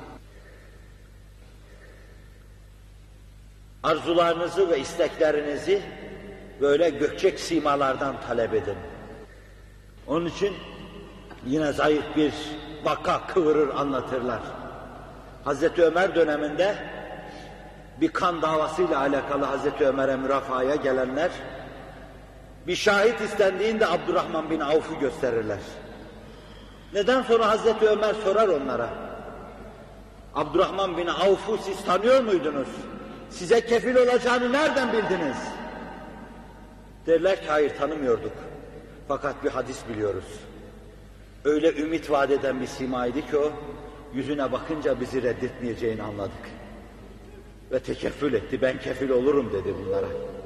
Arzularınızı ve isteklerinizi böyle gökçek simalardan talep edin. Onun için yine zayıf bir vaka kıvırır anlatırlar. Hazreti Ömer döneminde bir kan davasıyla alakalı Hazreti Ömer'e mürafaya gelenler bir şahit istendiğinde Abdurrahman bin Avf'u gösterirler. Neden sonra Hazreti Ömer sorar onlara. Abdurrahman bin Avf'u siz tanıyor muydunuz? Size kefil olacağını nereden bildiniz? Derler ki hayır tanımıyorduk. Fakat bir hadis biliyoruz. Öyle ümit vaat eden bir simaydı ki o, yüzüne bakınca bizi reddetmeyeceğini anladık. Ve tekeffül etti, ben kefil olurum dedi bunlara.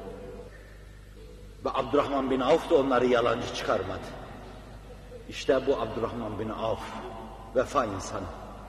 Ve Abdurrahman bin Avf da onları yalancı çıkarmadı. İşte bu Abdurrahman bin Avf, vefa insanı.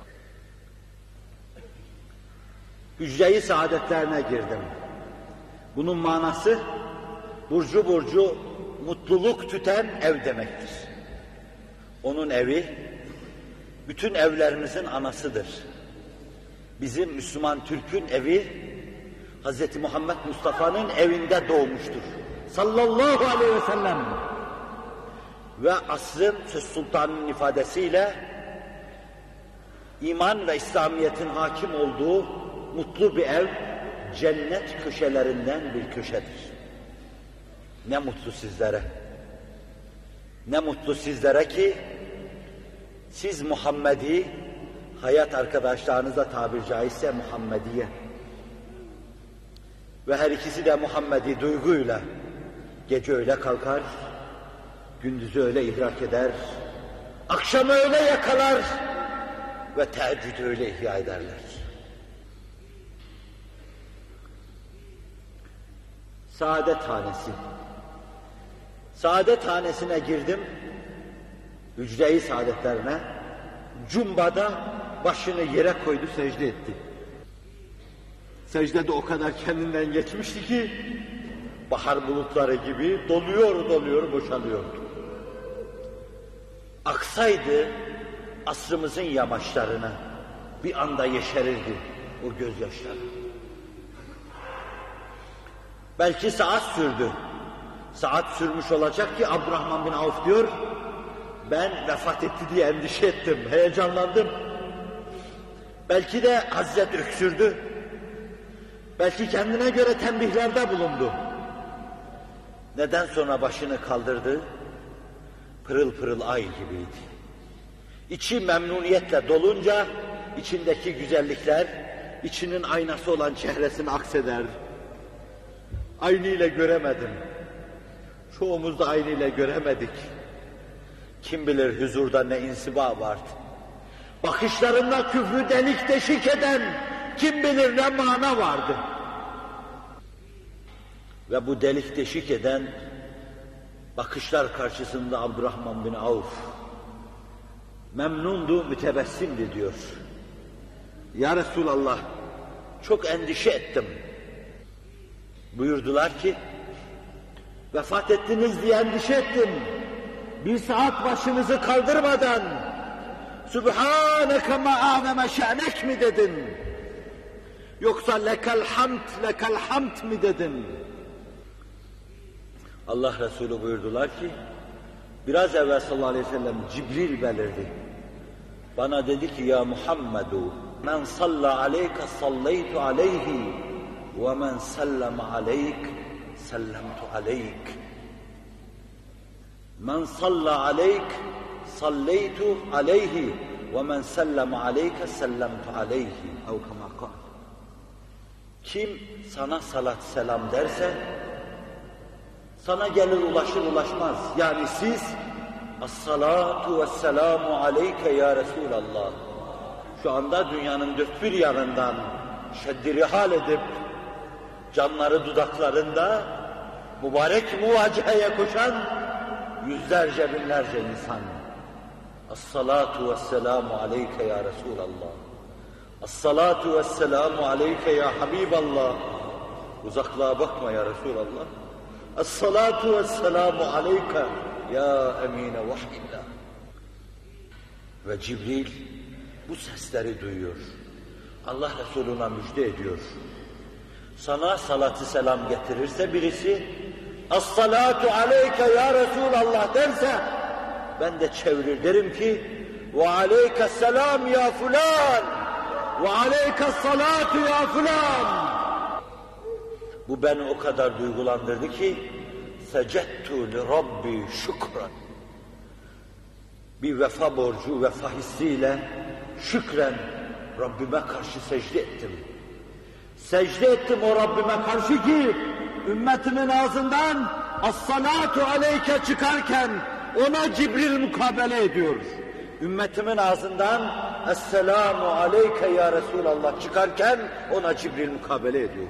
Hücre-i saadetlerine girdim. Bunun manası, burcu burcu mutluluk tüten ev demektir. Onun evi, bütün evlerimizin anasıdır. Bizim Müslüman Türk'ün evi, Hz. Muhammed Mustafa'nın evinde doğmuştur. Sallallahu aleyhi ve sellem. Ve asrın söz sultanının ifadesiyle, iman ve İslamiyet'in hakim olduğu mutlu bir ev, cennet köşelerinden bir köşedir. Ne mutlu sizlere. Ne mutlu sizlere ki siz Muhammed'i hayat arkadaşlarınıza tabir caizse Muhammediye ve her ikisi de Muhammed'i duyguyla gece öyle kalkar, gündüzü öyle idrak eder, akşamı öyle yakalar ve teheccüdü öyle ihya ederler. Saadet Hanesi. Saadet Hanesi'ne girdim, hücre-i saadetlerine, cumbada başını yere koydu, secde etti. Secdede o kadar kendinden geçmişti ki, bahar bulutları gibi doluyor doluyor boşalıyordu. Aksaydı asrımızın yamaçlarına bir anda yeşerirdi o gözyaşları. Belki saat sürdü. Saat sürmüş olacak ki Abdurrahman bin Avf diyor, ben vefat etti diye endişe ettim, heyecanlandım. Belki de Hazret öksürdü. Belki kendine göre tembihlerde bulundu. Neden sonra başını kaldırdı? Pırıl pırıl ay gibiydi. İçi memnuniyetle dolunca, içindeki güzellikler, içinin aynası olan çehresini aksederdi. Aynıyla göremedim. Çoğumuz da aynıyla göremedik. Kim bilir huzurda ne insiba vardı. Bakışlarında küfrü delik deşik eden, kim bilir ne mana vardı. Ve bu delik deşik eden bakışlar karşısında Abdurrahman bin Avf memnundu, mütebessimdi diyor. Ya Resulallah, çok endişe ettim. Buyurdular ki, vefat ettiniz diye endişe ettim. Bir saat başınızı kaldırmadan Sübhaneke ma a'zeme şe'nek mi dedin? Yoksa lekel hamd, lekel hamd mi dedin? Allah Resulü buyurdular ki, biraz evvel sallallahu aleyhi ve sellem Cibril belirdi. Bana dedi ki, ya Muhammedu, men salla aleyke sallaytu aleyhi ve men sallama aleyk sellemtu aleyk. Men salla aleyk sallaytu aleyhi ve men sallama aleyke sellemtu aleyhi. Ev kema kâl. Kim sana salat selam derse, sana gelir ulaşır ulaşmaz. Yani siz, as-salatu vesselamu aleyke ya Resulallah. Şu anda dünyanın dört bir yanından şeddi rihal edip, canları dudaklarında mübarek muvaciheye koşan yüzlerce binlerce insan. As-salatu vesselamu aleyke ya Resulallah. As-salatu vesselamu aleyke ya Habiballah. Uzaklığa bakma ya Resulallah. Es-salatu vesselamu aleyke ya emine vahyillah. Ve Cibril bu sesleri duyuyor. Allah Resulü'ne müjde ediyor. Sana salatı selam getirirse birisi, Es-salatu aleyke ya Resulallah derse, ben de çevirir derim ki, ve aleyke selam ya fulan, ve aleyke salatu ya fulan. Bu beni o kadar duygulandırdı ki, secettu li Rabbi şükran. Bir vefa borcu, vefa hissiyle şükren Rabbime karşı secde ettim. Secde ettim o Rabbime karşı ki, ümmetimin ağzından as-salatu aleyke çıkarken ona Cibril mukabele ediyor. Ümmetimin ağzından es-selamu aleyke ya Resulallah çıkarken ona Cibril mukabele ediyor.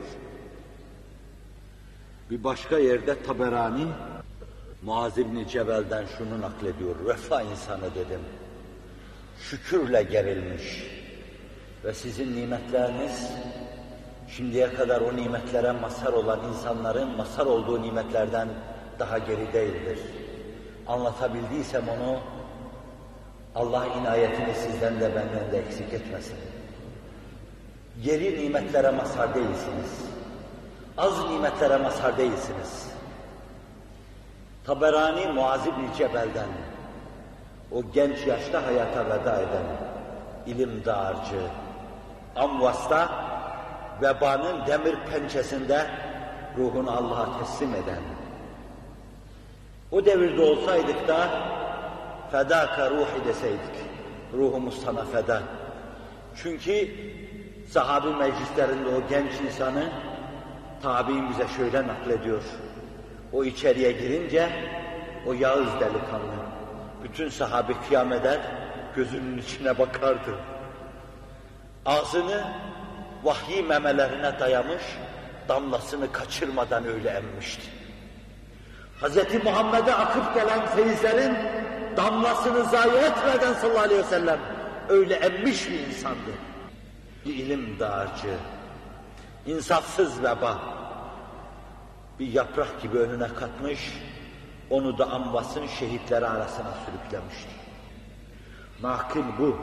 Bir başka yerde Taberani, Muaz İbni Cebel'den şunu naklediyor. Vefa insanı dedim. Şükürle gerilmiş. Ve sizin nimetleriniz, şimdiye kadar o nimetlere mazhar olan insanların mazhar olduğu nimetlerden daha geri değildir. Anlatabildiysem onu, Allah inayetini sizden de benden de eksik etmesin. Geri nimetlere mazhar değilsiniz. Az nimetlere mazhar değilsiniz. Taberani Muaz İbni Cebel'den, o genç yaşta hayata veda eden, ilim dağarcı, Amvas'ta vebanın demir pençesinde ruhunu Allah'a teslim eden, O devirde olsaydık da fedâke ruhi deseydik. Ruhumuz sana feda. Çünkü sahabi meclislerinde o genç insanı tabi'in bize şöyle naklediyor. O içeriye girince o Yağız delikanlı, bütün sahabe kıyam eder, gözünün içine bakardı. Ağzını vahyi memelerine dayamış, damlasını kaçırmadan öyle emmişti. Hz. Muhammed'e akıp gelen feyizlerin damlasını zayi etmeden sallallahu aleyhi ve sellem öyle emmiş bir insandı. Bir ilim dağarcığı, insafsız veba, bir yaprak gibi önüne katmış, onu da ambasın şehitleri arasına sürüklemişti. Nakil bu.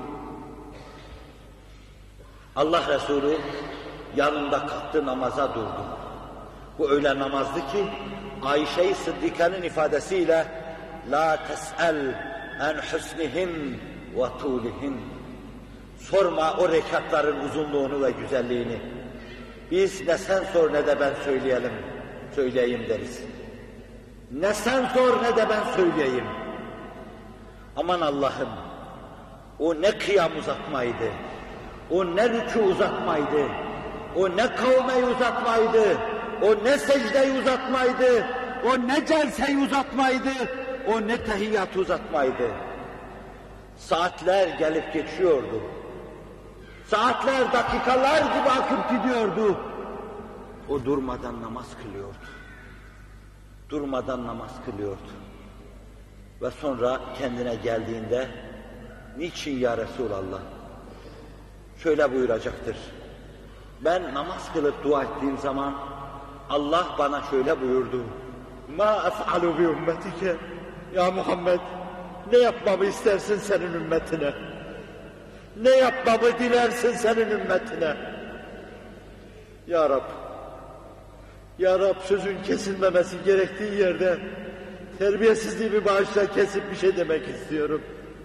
Allah Resulü yanında kalktı, namaza durdu. Bu öyle namazdı ki Ayşe-i Sıddika'nın ifadesiyle la tes'el en husnihin ve tulihin. Sorma o rekatların uzunluğunu ve güzelliğini. Biz ne sen sor ne de ben söyleyelim, söyleyeyim deriz. Ne sen sor ne de ben söyleyeyim. Aman Allah'ım, o ne kıyam uzatmaydı, o ne rükû uzatmaydı, o ne kavmeyi uzatmaydı, o ne secdeyi uzatmaydı, o ne celseyi uzatmaydı, o ne tehiyyatı uzatmaydı. Saatler gelip geçiyordu. Saatler, dakikalar gibi akıp gidiyordu. O durmadan namaz kılıyordu. Durmadan namaz kılıyordu. Ve sonra kendine geldiğinde, niçin ya Resulallah? Şöyle buyuracaktır. Ben namaz kılıp dua ettiğim zaman, Allah bana şöyle buyurdu. Ma ef'alu bi ümmetike. Ya Muhammed, ne yapmamı istersin senin ümmetine? Ne yapmamı dilersin senin ümmetine? Ya Rab, Ya Rab, sözün kesilmemesi gerektiği yerde terbiyesizliğimi bağışla, kesip bir şey demek istiyorum.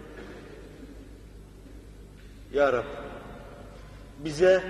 Ya Rab, bize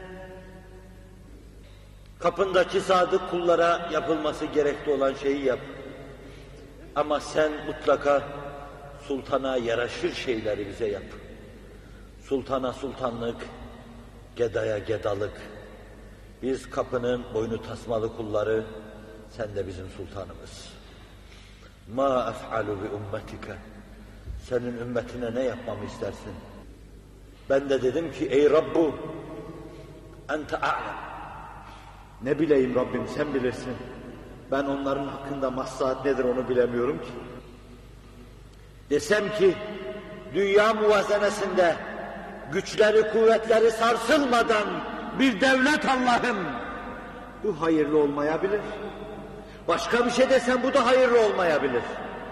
kapındaki sadık kullara yapılması gerekli olan şeyi yap. Ama sen mutlaka sultana yaraşır şeyleri bize yap. Sultana sultanlık, gedaya gedalık. Biz kapının boynu tasmalı kulları, sen de bizim sultanımız. Ma ef'alu bi ümmetike. Senin ümmetine ne yapmamı istersin? Ben de dedim ki ey Rabbu, ente a'lem. Ne bileyim Rabbim, sen bilirsin. Ben onların hakkında maslahat nedir onu bilemiyorum ki. Desem ki dünya muvazenesinde güçleri kuvvetleri sarsılmadan bir devlet Allah'ım, bu hayırlı olmayabilir. Başka bir şey desem bu da hayırlı olmayabilir.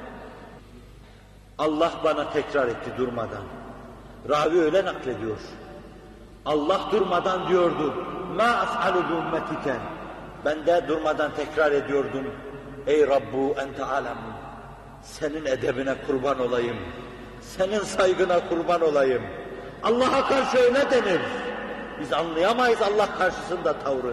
Allah bana tekrar etti durmadan. Ravi öyle naklediyor. Allah durmadan diyordu. Ma ef'alu bi ümmetike. Ben de durmadan tekrar ediyordum. Ey Rabbu ente alem. Senin edebine kurban olayım. Senin saygına kurban olayım. Allah'a karşı öyle denir. Biz anlayamayız Allah karşısında tavrı.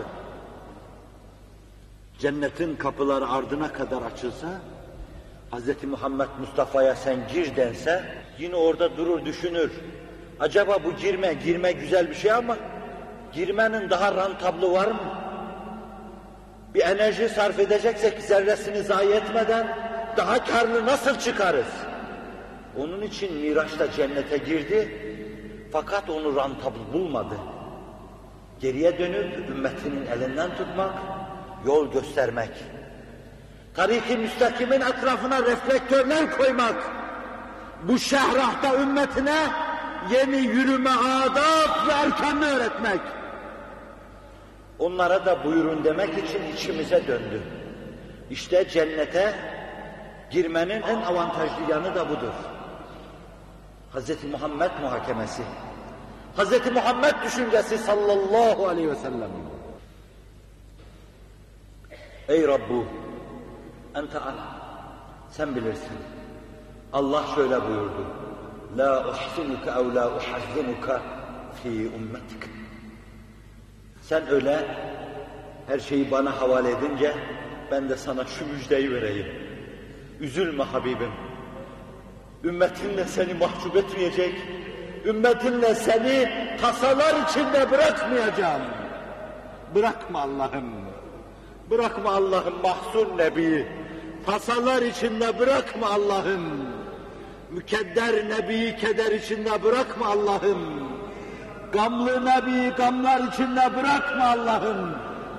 Cennetin kapıları ardına kadar açılsa, Hz. Muhammed Mustafa'ya sen gir dense, yine orada durur düşünür. Acaba bu girme, girme güzel bir şey ama girmenin daha rantablı var mı? Bir enerji sarf edeceksek zerresini zayi etmeden daha karlı nasıl çıkarız? Onun için Miraç'ta cennete girdi fakat onu rantablı bulmadı. Geriye dönüp ümmetinin elinden tutmak, yol göstermek, tarik-i müstakimin etrafına reflektörler koymak, bu şehrahta ümmetine yeni yürüme adab ve erkanını öğretmek. Onlara da buyurun demek için içimize döndü. İşte cennete girmenin en avantajlı yanı da budur. Hz. Muhammed muhakemesi, Hz. Muhammed düşüncesi sallallahu aleyhi ve sellem. Ey Rabbu, ente alem, sen bilirsin. Allah şöyle buyurdu. La uhsinuka ev la uhazzinuka fi ümmetik. Sen öyle her şeyi bana havale edince ben de sana şu müjdeyi vereyim. Üzülme Habibim. Ümmetinle seni mahcup etmeyecek, ümmetinle seni tasalar içinde bırakmayacağım. Bırakma Allah'ım. Bırakma Allah'ım mahzun Nebi. Tasalar içinde bırakma Allah'ım. Mükedder Nebi'yi keder içinde bırakma Allah'ım. Gamlı Nebi'yi gamlar içinde bırakma Allah'ım.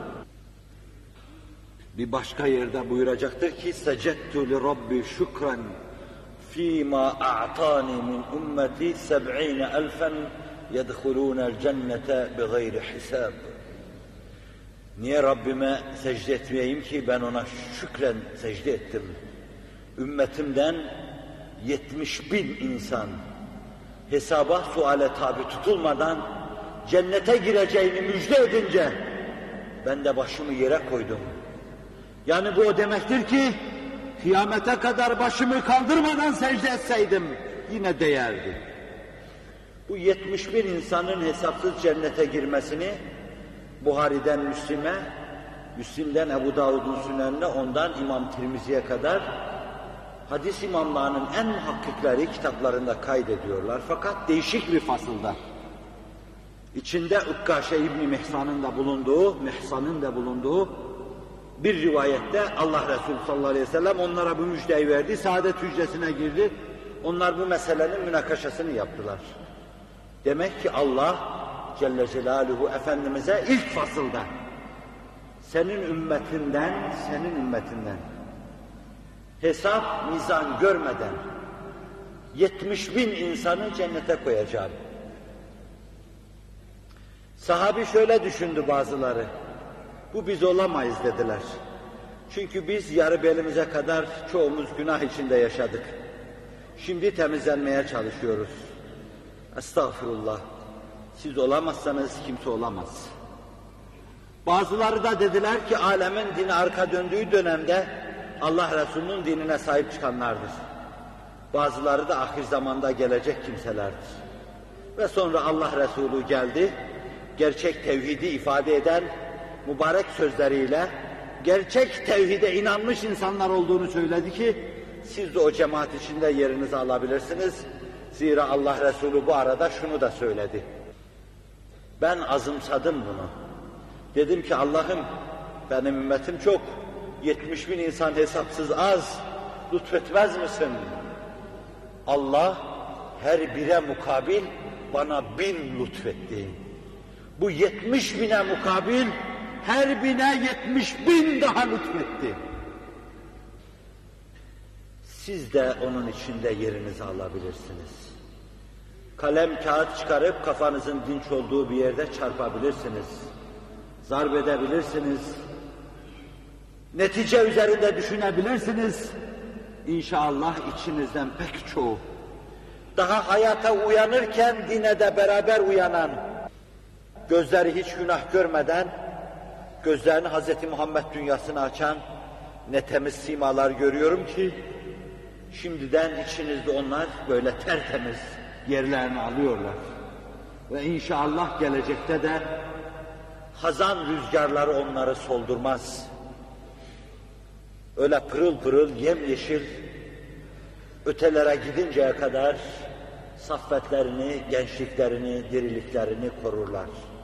Bir başka yerde buyuracaktır ki secettu li Rabbi şükran fîmâ a'tâni min ümmeti seb'îne elfen yedhulûnel cennete bi gayri hisâb. Niye Rabbime secde etmeyeyim ki ben ona şükren secde ettim. Ümmetimden yetmiş bin insan hesaba suale tabi tutulmadan cennete gireceğini müjde edince ben de başımı yere koydum. Yani bu o demektir ki kıyamete kadar başımı kaldırmadan secde etseydim yine değerdi. Bu yetmiş bin insanın hesapsız cennete girmesini Buhari'den Müslim'e, Müslim'den Ebu Davud'un Sünen'ine, ondan İmam Tirmizi'ye kadar hadis imamlarının en muhakkikleri kitaplarında kaydediyorlar. Fakat değişik bir fasılda. İçinde Ukkaşe İbni Mihsan'ın da bulunduğu, Mihsan'ın da bulunduğu bir rivayette Allah Resulü sallallahu aleyhi ve sellem onlara bu müjdeyi verdi, saadet hücresine girdi. Onlar bu meselenin münakaşasını yaptılar. Demek ki Allah Celle Celaluhu Efendimiz'e ilk fasılda senin ümmetinden, senin ümmetinden hesap, mizan görmeden yetmiş bin insanı cennete koyacağım. Sahabi şöyle düşündü bazıları, bu biz olamayız dediler. Çünkü biz yarı belimize kadar çoğumuz günah içinde yaşadık. Şimdi temizlenmeye çalışıyoruz. Estağfurullah. Siz olamazsanız kimse olamaz. Bazıları da dediler ki alemin dini arka döndüğü dönemde Allah Resulü'nün dinine sahip çıkanlardır. Bazıları da ahir zamanda gelecek kimselerdir. Ve sonra Allah Resulü geldi, gerçek tevhidi ifade eden mübarek sözleriyle gerçek tevhide inanmış insanlar olduğunu söyledi ki siz de o cemaat içinde yerinizi alabilirsiniz. Zira Allah Resulü bu arada şunu da söyledi. Ben azımsadım bunu. Dedim ki Allah'ım benim ümmetim çok, yetmiş bin insan hesapsız az, lütfetmez misin? Allah her bire mukabil bana bin lütfetti. Bu yetmiş bine mukabil her bine yetmiş bin daha lütfetti. Siz de onun içinde yerinizi alabilirsiniz. Kalem, kağıt çıkarıp kafanızın dinç olduğu bir yerde çarpabilirsiniz. Zarp edebilirsiniz. Netice üzerinde düşünebilirsiniz. İnşallah içinizden pek çoğu daha hayata uyanırken dine de beraber uyanan, gözleri hiç günah görmeden, gözlerini Hazreti Muhammed dünyasına açan ne temiz simalar görüyorum ki, şimdiden içinizde onlar böyle tertemiz yerlerini alıyorlar. Ve inşallah gelecekte de hazan rüzgarları onları soldurmaz. Öyle pırıl pırıl, yemyeşil, ötelere gidinceye kadar saffetlerini, gençliklerini, diriliklerini korurlar.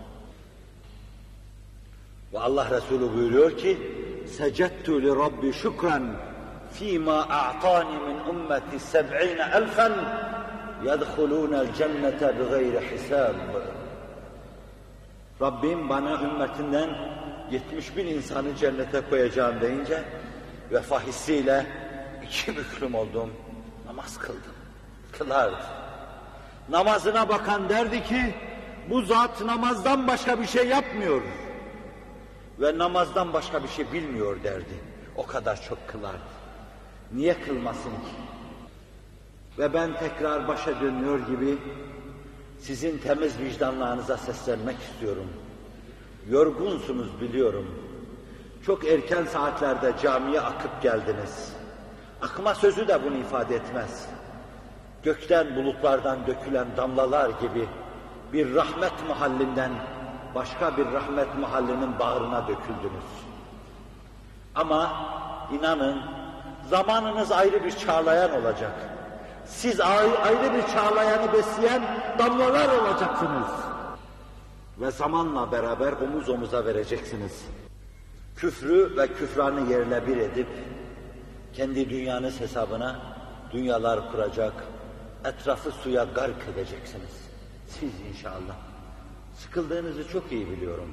Ve Allah Resulü buyuruyor ki secettu li Rabbi şükran fîmâ a'tâni min ümmeti seb'îne elfen yedhulûnel cennete bi gayri hisâb. Rabbim bana ümmetinden yetmiş bin insanı cennete koyacağım deyince vefa hissiyle iki büklüm oldum, namaz kıldım, kılardı. Namazına bakan derdi ki bu zat namazdan başka bir şey yapmıyor ve namazdan başka bir şey bilmiyor derdi. O kadar çok kılardı. Niye kılmasın ki? Ve ben tekrar başa dönüyor gibi sizin temiz vicdanlarınıza seslenmek istiyorum. Yorgunsunuz biliyorum. Çok erken saatlerde camiye akıp geldiniz. Akma sözü de bunu ifade etmez. Gökten, bulutlardan dökülen damlalar gibi bir rahmet mahallinden başka bir rahmet mahallinin bağrına döküldünüz. Ama inanın zamanınız ayrı bir çağlayan olacak. Siz ayrı bir çağlayanı besleyen damlalar olacaksınız. Ve zamanla beraber omuz omuza vereceksiniz. Küfrü ve küfranı yerle bir edip, kendi dünyanız hesabına dünyalar kuracak, etrafı suya gark edeceksiniz. Siz inşallah. Sıkıldığınızı çok iyi biliyorum.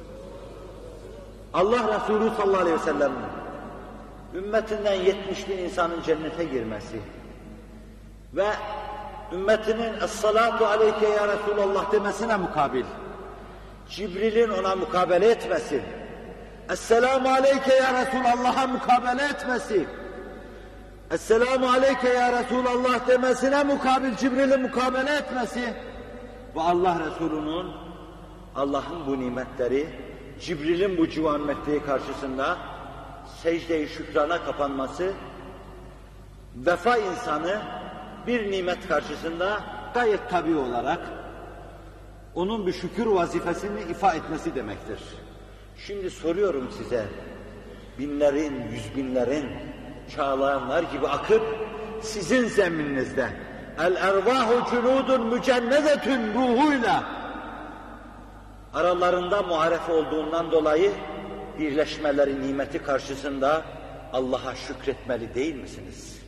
Allah Resulü sallallahu aleyhi ve sellem, ümmetinden yetmiş bin insanın cennete girmesi ve ümmetinin es-salatu aleyke ya Resulallah demesine mukabil, Cibril'in ona mukabele etmesi, Esselamu aleyke ya Resulallah'a mukabele etmesi, Esselamu aleyke ya Resulallah demesine mukabil Cibril'in mukabele etmesi ve Allah Resulü'nün Allah'ın bu nimetleri, Cibril'in bu civan metreği karşısında secde-i şükrana kapanması, vefa insanı bir nimet karşısında gayet tabii olarak onun bir şükür vazifesini ifa etmesi demektir. Şimdi soruyorum size, binlerin, yüz binlerin, çağlayanlar gibi akıp sizin zemmininizde el-ervahu cunudun mücennedetün ruhuyla aralarında muharef olduğundan dolayı birleşmeleri nimeti karşısında Allah'a şükretmeli değil misiniz?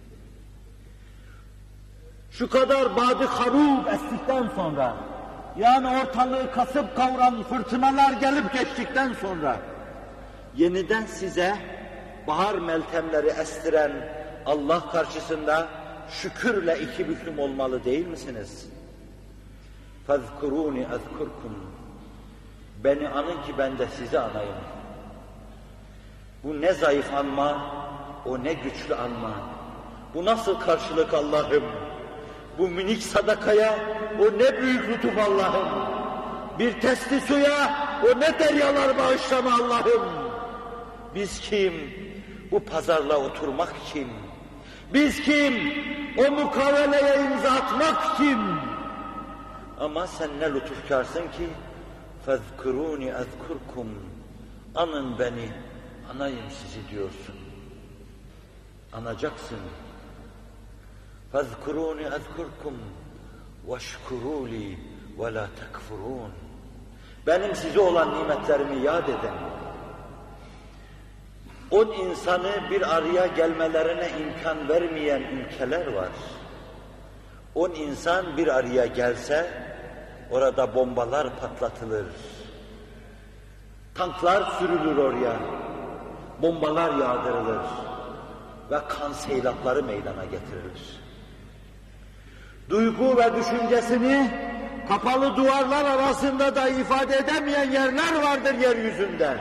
Şu kadar badi harub estikten sonra, yani ortalığı kasıp kavuran fırtınalar gelip geçtikten sonra, yeniden size bahar meltemleri estiren Allah karşısında şükürle iki büklüm olmalı değil misiniz? فَذْكُرُونِ اَذْكُرْكُمْ Beni anın ki ben de sizi anayım. Bu ne zayıf anma, o ne güçlü anma. Bu nasıl karşılık Allah'ım? Bu minik sadakaya o ne büyük lütuf Allah'ım. Bir testi suya o ne deryalar bağışlama Allah'ım. Biz kim? Bu pazarla oturmak kim? Biz kim? O mukaveleye imza atmak kim? Ama sen ne lütufkarsın ki فَذْكُرُونِ اَذْكُرْكُمْ Anın beni, anayım sizi diyorsun. Anacaksın. فَذْكُرُونِ اَذْكُرْكُمْ وَاشْكُرُوا لِي وَلَا تَكْفُرُونَ Benim size olan nimetlerimi yad edin. On insanı bir araya gelmelerine imkan vermeyen ülkeler var. On insan bir araya gelse, orada bombalar patlatılır. Tanklar sürülür oraya. Bombalar yağdırılır. Ve kan seylatları meydana getirilir. Duygu ve düşüncesini kapalı duvarlar arasında da ifade edemeyen yerler vardır yeryüzünde.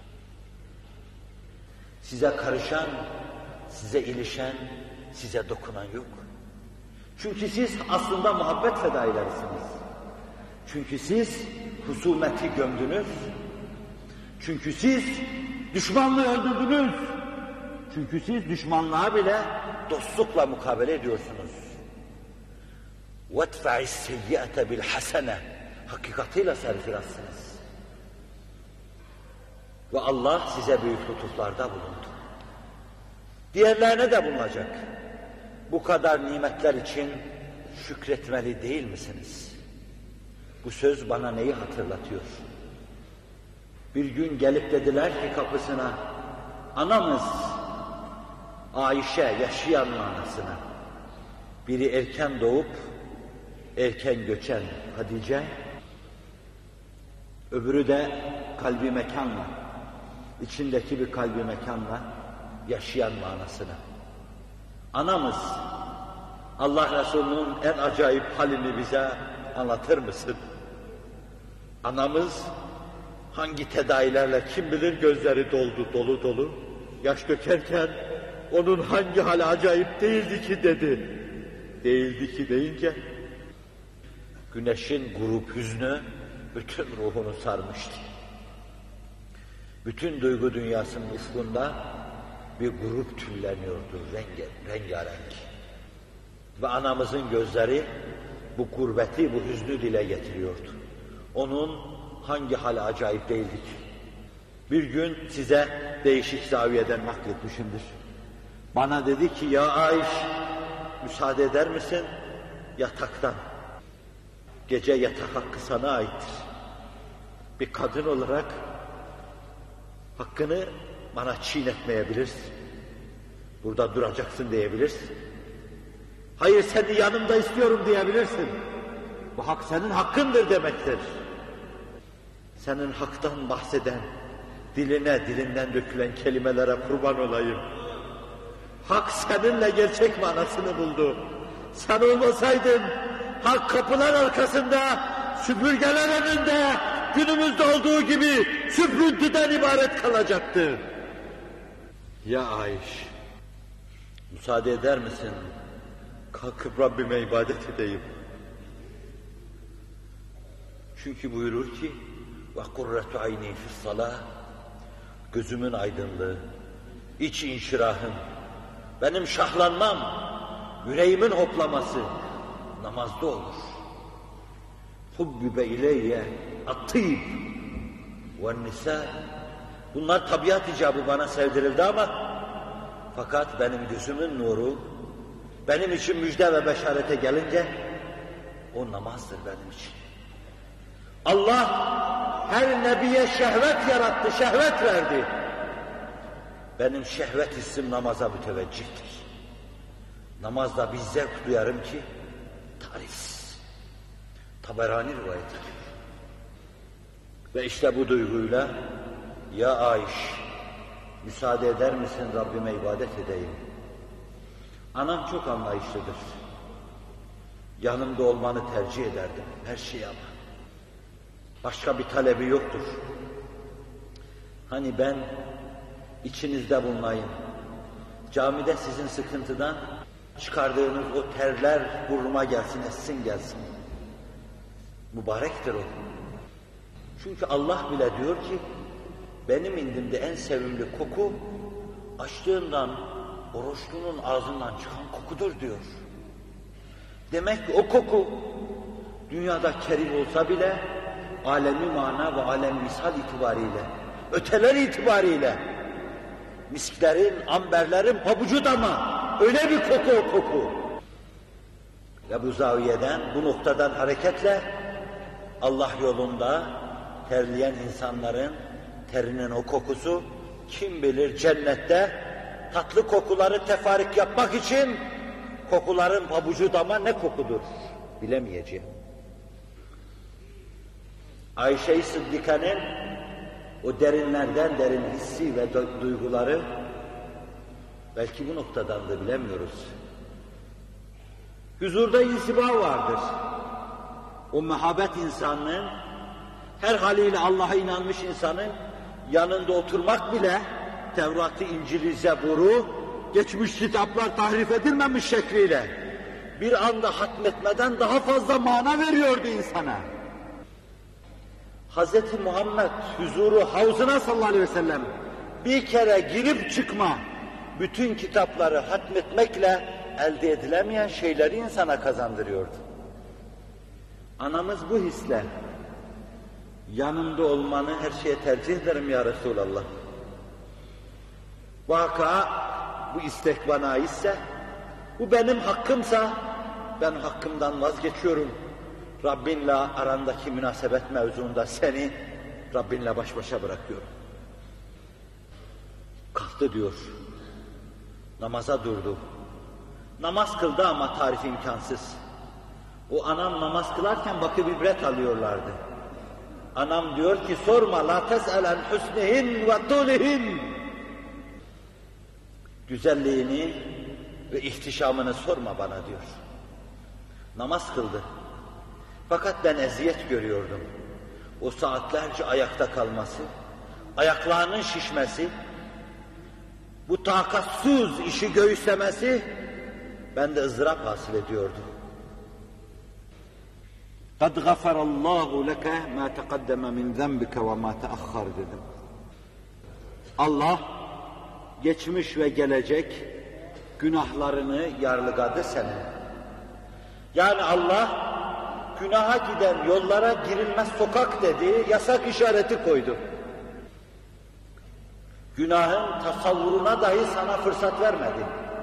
Size karışan, size ilişen, size dokunan yok. Çünkü siz aslında muhabbet fedailerisiniz. Çünkü siz husumeti gömdünüz. Çünkü siz düşmanlığı öldürdünüz. Çünkü siz düşmanlığa bile dostlukla mukabele ediyorsunuz. وَادْفَعِ السَّيِّئَةَ بِالْحَسَنَةِ Hakikatiyle serfirasınız. Ve Allah size büyük lütuflarda bulundu. Diğerlerine de bulunacak. Bu kadar nimetler için şükretmeli değil misiniz? Bu söz bana neyi hatırlatıyor? Bir gün gelip dediler ki kapısına, anamız Ayşe, yaşayan anasına, biri erken doğup erken göçen Hatice, öbürü de kalbi mekanla, içindeki bir kalbi mekanla yaşayan manasına. Anamız, Allah Resulü'nün en acayip halini bize anlatır mısın? Anamız hangi tedailerle kim bilir gözleri doldu, dolu dolu, yaş dökerken onun hangi hali acayip değildi ki dedi. Değildi ki deyince, güneşin grup hüznü bütün ruhunu sarmıştı. Bütün duygu dünyasının ufkunda bir grup tülleniyordu, renge, rengarenk. Ve anamızın gözleri bu gurbeti, bu hüznü dile getiriyordu. Onun hangi hali acayip değildi ki? Bir gün size değişik zaviyeden nakletmişimdir. Bana dedi ki, ya Ayş, müsaade eder misin yataktan? Gece yatak hakkı sana aittir. Bir kadın olarak hakkını bana çiğnetmeyebilirsin. Burada duracaksın diyebilirsin. Hayır, seni yanımda istiyorum diyebilirsin. Bu hak senin hakkındır demektir. Senin haktan bahseden, diline, dilinden dökülen kelimelere kurban olayım. Hak seninle gerçek manasını buldu. Sen olmasaydın, hak kapılar arkasında, süpürgeler önünde, günümüzde olduğu gibi süprüntüden ibaret kalacaktı. Ya Ayş, müsaade eder misin? Kalkıp Rabbime ibadet edeyim. Çünkü buyurur ki, وَقُرَّةُ عَيْنِي فِي الصَّلَاةِ Gözümün aydınlığı, iç inşirahım, benim şahlanmam, yüreğimin hoplaması namazda olur. Hubbibe ileyye at-tîb ve'n-nisâ. Bunlar tabiat icabı bana sevdirildi ama fakat benim gözümün nuru, benim için müjde ve beşarete gelince o namazdır benim için. Allah her nebiye şehvet yarattı, şehvet verdi. Benim şehvet hissim namaza müteveccihtir. Namazda bir zevk duyarım ki tarifsiz. Taberani rivayet ediyor. Ve işte bu duyguyla, ya Ayş, müsaade eder misin Rabbime ibadet edeyim? Anam çok anlayışlıdır. Yanımda olmanı tercih ederdim her şeye ama. Başka bir talebi yoktur. Hani ben içinizde bulunayım. Camide sizin sıkıntıdan çıkardığınız o terler burnuma gelsin, essin gelsin. Mübarektir o. Çünkü Allah bile diyor ki, benim indimde en sevimli koku, açtığından, oruçlunun ağzından çıkan kokudur diyor. Demek ki o koku, dünyada kerim olsa bile, alemi mana ve alem misal itibariyle, öteler itibariyle, misklerin, amberlerin pabucu dama, öyle bir koku o koku. Ve bu zaviyeden, bu noktadan hareketle, Allah yolunda terleyen insanların terinin o kokusu, kim bilir cennette tatlı kokuları tefarik yapmak için kokuların pabucu dama ne kokudur bilemeyeceğim. Ayşe-i Sıddika'nın o derinlerden derin hissi ve duyguları belki bu noktadan da bilemiyoruz. Huzurda insiba vardır. O muhabbet insanının, her haliyle Allah'a inanmış insanın yanında oturmak bile Tevrat'ı, İncil'i, Zebur'u, geçmiş kitaplar tahrif edilmemiş şekliyle bir anda hatmetmeden daha fazla mana veriyordu insana. Hazreti Muhammed huzuru havzına sallallahu aleyhi ve sellem bir kere girip çıkma, bütün kitapları hatmetmekle elde edilemeyen şeyleri insana kazandırıyordu. Anamız bu hisle, yanımda olmanı her şeye tercih ederim ya Resulallah. Vaka bu istek bana aitse, bu benim hakkımsa, ben hakkımdan vazgeçiyorum. Rabbinle arandaki münasebet mevzuunda seni Rabbinle baş başa bırakıyorum. Kalktı diyor, namaza durdu. Namaz kıldı ama tarif imkansız. O anam namaz kılarken bakıp ibret alıyorlardı. Anam diyor ki, sorma, la tes'elen husnihin ve tulihin. Güzelliğini ve ihtişamını sorma bana diyor. Namaz kıldı. Fakat ben eziyet görüyordum. O saatlerce ayakta kalması, ayaklarının şişmesi, bu takatsız işi göğüslemesi, bende ızdırap hasıl ediyordu. قَدْ غَفَرَ اللّٰهُ لَكَ مَا تَقَدَّمَ مِنْ ذَنْبِكَ وَمَا تَأَخَّرْ dedim. Allah, geçmiş ve gelecek günahlarını yarlıgadı senin. Yani Allah, günaha giden yollara girilmez sokak dedi, yasak işareti koydu. Günahın tasavvuruna dahi sana fırsat vermedi.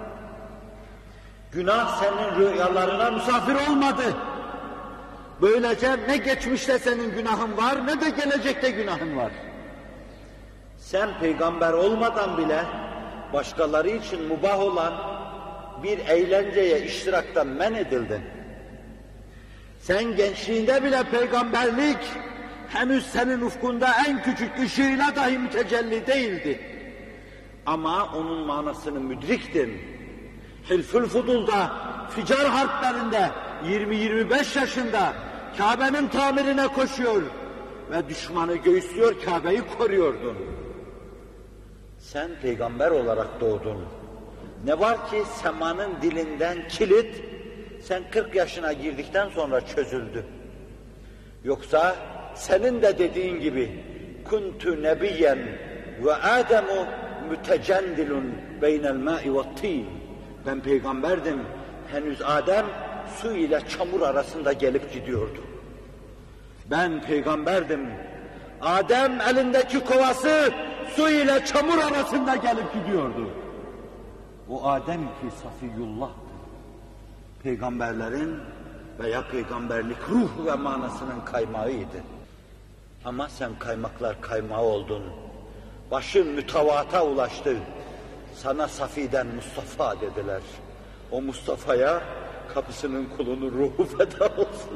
Günah senin rüyalarına misafir olmadı. Böylece ne geçmişte senin günahın var, ne de gelecekte günahın var. Sen peygamber olmadan bile başkaları için mubah olan bir eğlenceye iştiraktan men edildin. Sen gençliğinde bile peygamberlik henüz senin ufkunda en küçük ışığıyla dahi mütecelli değildi. Ama onun manasını müdriktin. Hilful Fudul'da, Ficar harplerinde yirmi yirmi beş yaşında Kabe'nin tamirine koşuyor ve düşmanı göğüslüyor, Kabe'yi koruyordun. Sen peygamber olarak doğdun. Ne var ki semanın dilinden kilit, sen kırk yaşına girdikten sonra çözüldü. Yoksa senin de dediğin gibi kuntu nebiyyen ve Ademu mütecendilun beynel ma'i ve't-tin. Ben peygamberdim. Henüz Adem su ile çamur arasında gelip gidiyordu. Ben peygamberdim. Adem elindeki kovası su ile çamur arasında gelip gidiyordu. O Adem ki Safiyullah'tı. Peygamberlerin veya peygamberlik ruh ve manasının kaymağıydı. Ama sen kaymaklar kaymağı oldun. Başın mütevata ulaştı. Sana Safi'den Mustafa dediler. O Mustafa'ya kapısının kulunun ruhu feda olsun.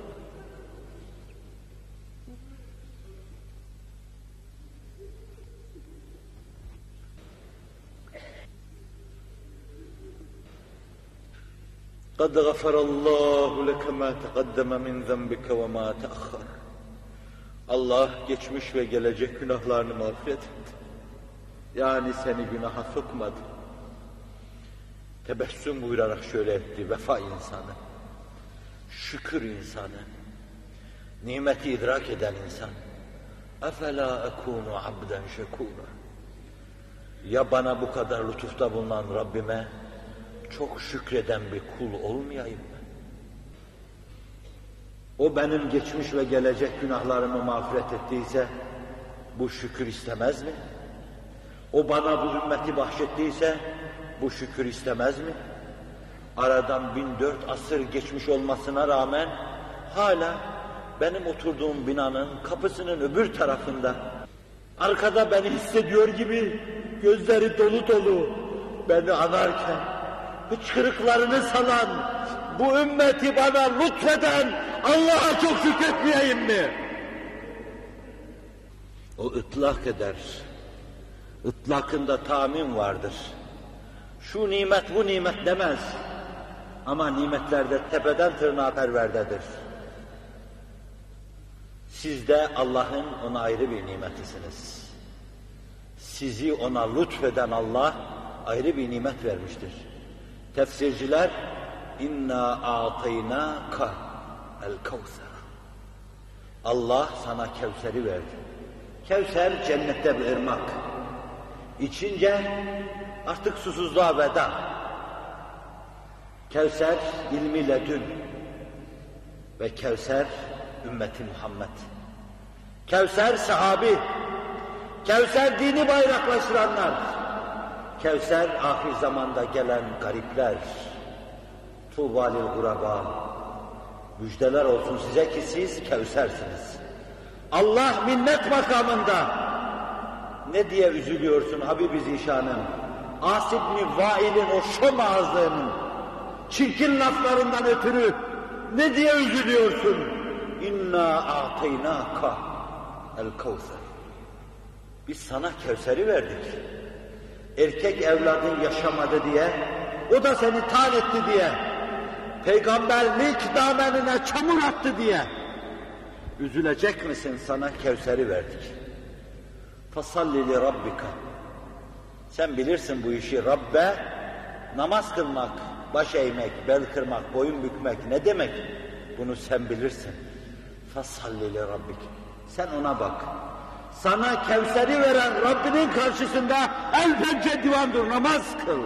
قَدْ غَفَرَ اللّٰهُ لَكَ مَا تَقَدَّمَ مِنْ ذَنْبِكَ وَمَا تَأَخَّرَ. Allah geçmiş ve gelecek günahlarını mağfiret etti. Yani seni günaha sokmadı. Tebessüm buyurarak şöyle etti, vefa insanı, şükür insanı, nimeti idrak eden insan. اَفَلَا اَكُونُ عَبْدًا شَكُورًا. Ya bana bu kadar lütufta bulunan Rabbime çok şükreden bir kul olmayayım mı? O benim geçmiş ve gelecek günahlarımı mağfiret ettiyse bu şükür istemez mi? O bana bu ümmeti bahşettiyse bu şükür istemez mi? Aradan bin dört asır geçmiş olmasına rağmen hala benim oturduğum binanın kapısının öbür tarafında arkada beni hissediyor gibi gözleri dolu dolu beni anarken hıçkırıklarını salan bu ümmeti bana lütfeden Allah'a çok şükretmeyeyim mi? O ıtlak eder. Itlakında tamin vardır. Şu nimet bu nimet demez. Ama nimetlerde tepeden tırnağa perverdedir. Siz de Allah'ın ona ayrı bir nimetisiniz. Sizi ona lütfeden Allah ayrı bir nimet vermiştir. Tefsirciler inna a'taynaka el-kevser. Allah sana Kevser'i verdi. Kevser cennette bir ırmak. İçince artık susuzluğa veda. Kevser ilmi ledün ve Kevser ümmeti Muhammed. Kevser sahabi. Kevser dini bayraklaştıranlar. Kevser ahir zamanda gelen garipler. Tuğbalil guraba. Müjdeler olsun size ki siz Kevsersiniz. Allah minnet makamında. Ne diye üzülüyorsun Habibi Zişan'ım? As İbni Vail'in o şom ağızlığının çirkin laflarından ötürü ne diye üzülüyorsun? İnna a'teynâka el-kevser. Biz sana Kevser'i verdik. Erkek evladın yaşamadı diye, o da seni tal etti diye, peygamberlik damenine çamur attı diye üzülecek misin? Sana Kevser'i verdik. فَصَلِّ لِرَبِّكَ. Sen bilirsin bu işi. Rabbe namaz kılmak, baş eğmek, bel kırmak, boyun bükmek ne demek? Bunu sen bilirsin. فَصَلِّ لِرَبِّكَ. Sen ona bak. Sana Kevser'i veren Rabbinin karşısında el pençe divan dur, namaz kıl.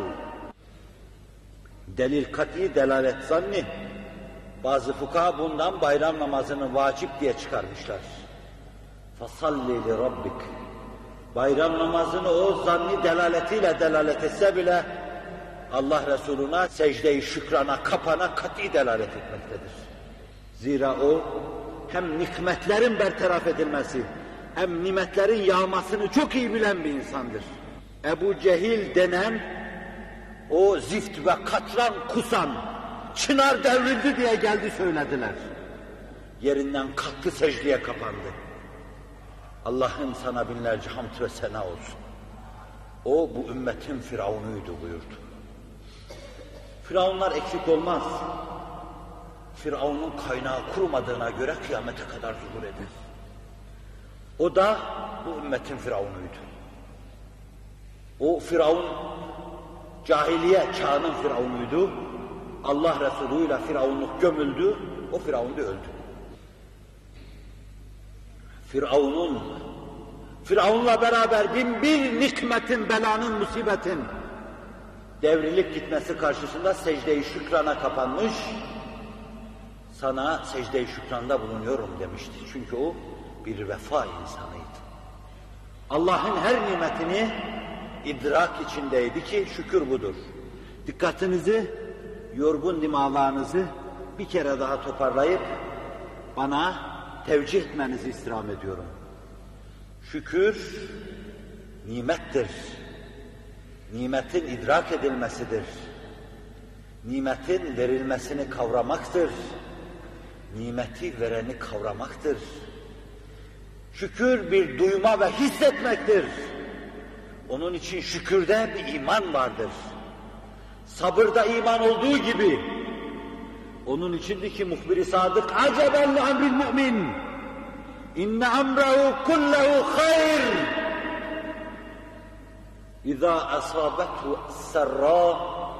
Delil kat'i, delalet zanni. Bazı fukaha bundan bayram namazını vacip diye çıkarmışlar. فَصَلِّ لِرَبِّكَ. Bayram namazını o zanni delaletiyle delalet etse bile Allah Resulü'ne secde-i şükrana, kapana kat'i delalet etmektedir. Zira o hem nikmetlerin bertaraf edilmesi, hem nimetlerin yağmasını çok iyi bilen bir insandır. Ebu Cehil denen o zift ve katran kusan, çınar devrildi diye geldi söylediler. Yerinden kalktı, secdeye kapandı. Allah'ın sana binlerce hamd ve sena olsun. O bu ümmetin firavunuydu buyurdu. Firavunlar eksik olmaz. Firavunun kaynağı kurumadığına göre kıyamete kadar zuhur eder. O da bu ümmetin firavunuydu. O firavun cahiliye çağının firavunuydu. Allah Resulü'yle firavunluk gömüldü, o firavun da öldü. Firavunun, Firavun'la beraber bin bir nikmetin, belanın, musibetin devrilip gitmesi karşısında secde-i şükrana kapanmış, sana secde-i şükranda bulunuyorum demişti. Çünkü o bir vefa insanıydı. Allah'ın her nimetini idrak içindeydi ki şükür budur. Dikkatinizi, yorgun dimağlarınızı bir kere daha toparlayıp bana tevcih etmenizi istirham ediyorum. Şükür nimettir. Nimetin idrak edilmesidir. Nimetin verilmesini kavramaktır. Nimeti vereni kavramaktır. Şükür bir duyma ve hissetmektir. Onun için şükürde bir iman vardır. Sabırda iman olduğu gibi, onun içindir ki muhbir-i sadık, aceben li amril mu'min, inne amrahu kullehu hayr, İza asabethu serra,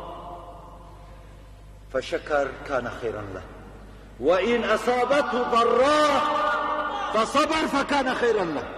feşeker kâne hayran leh, ve in asabethu darra, fesaber fekâne hayran leh.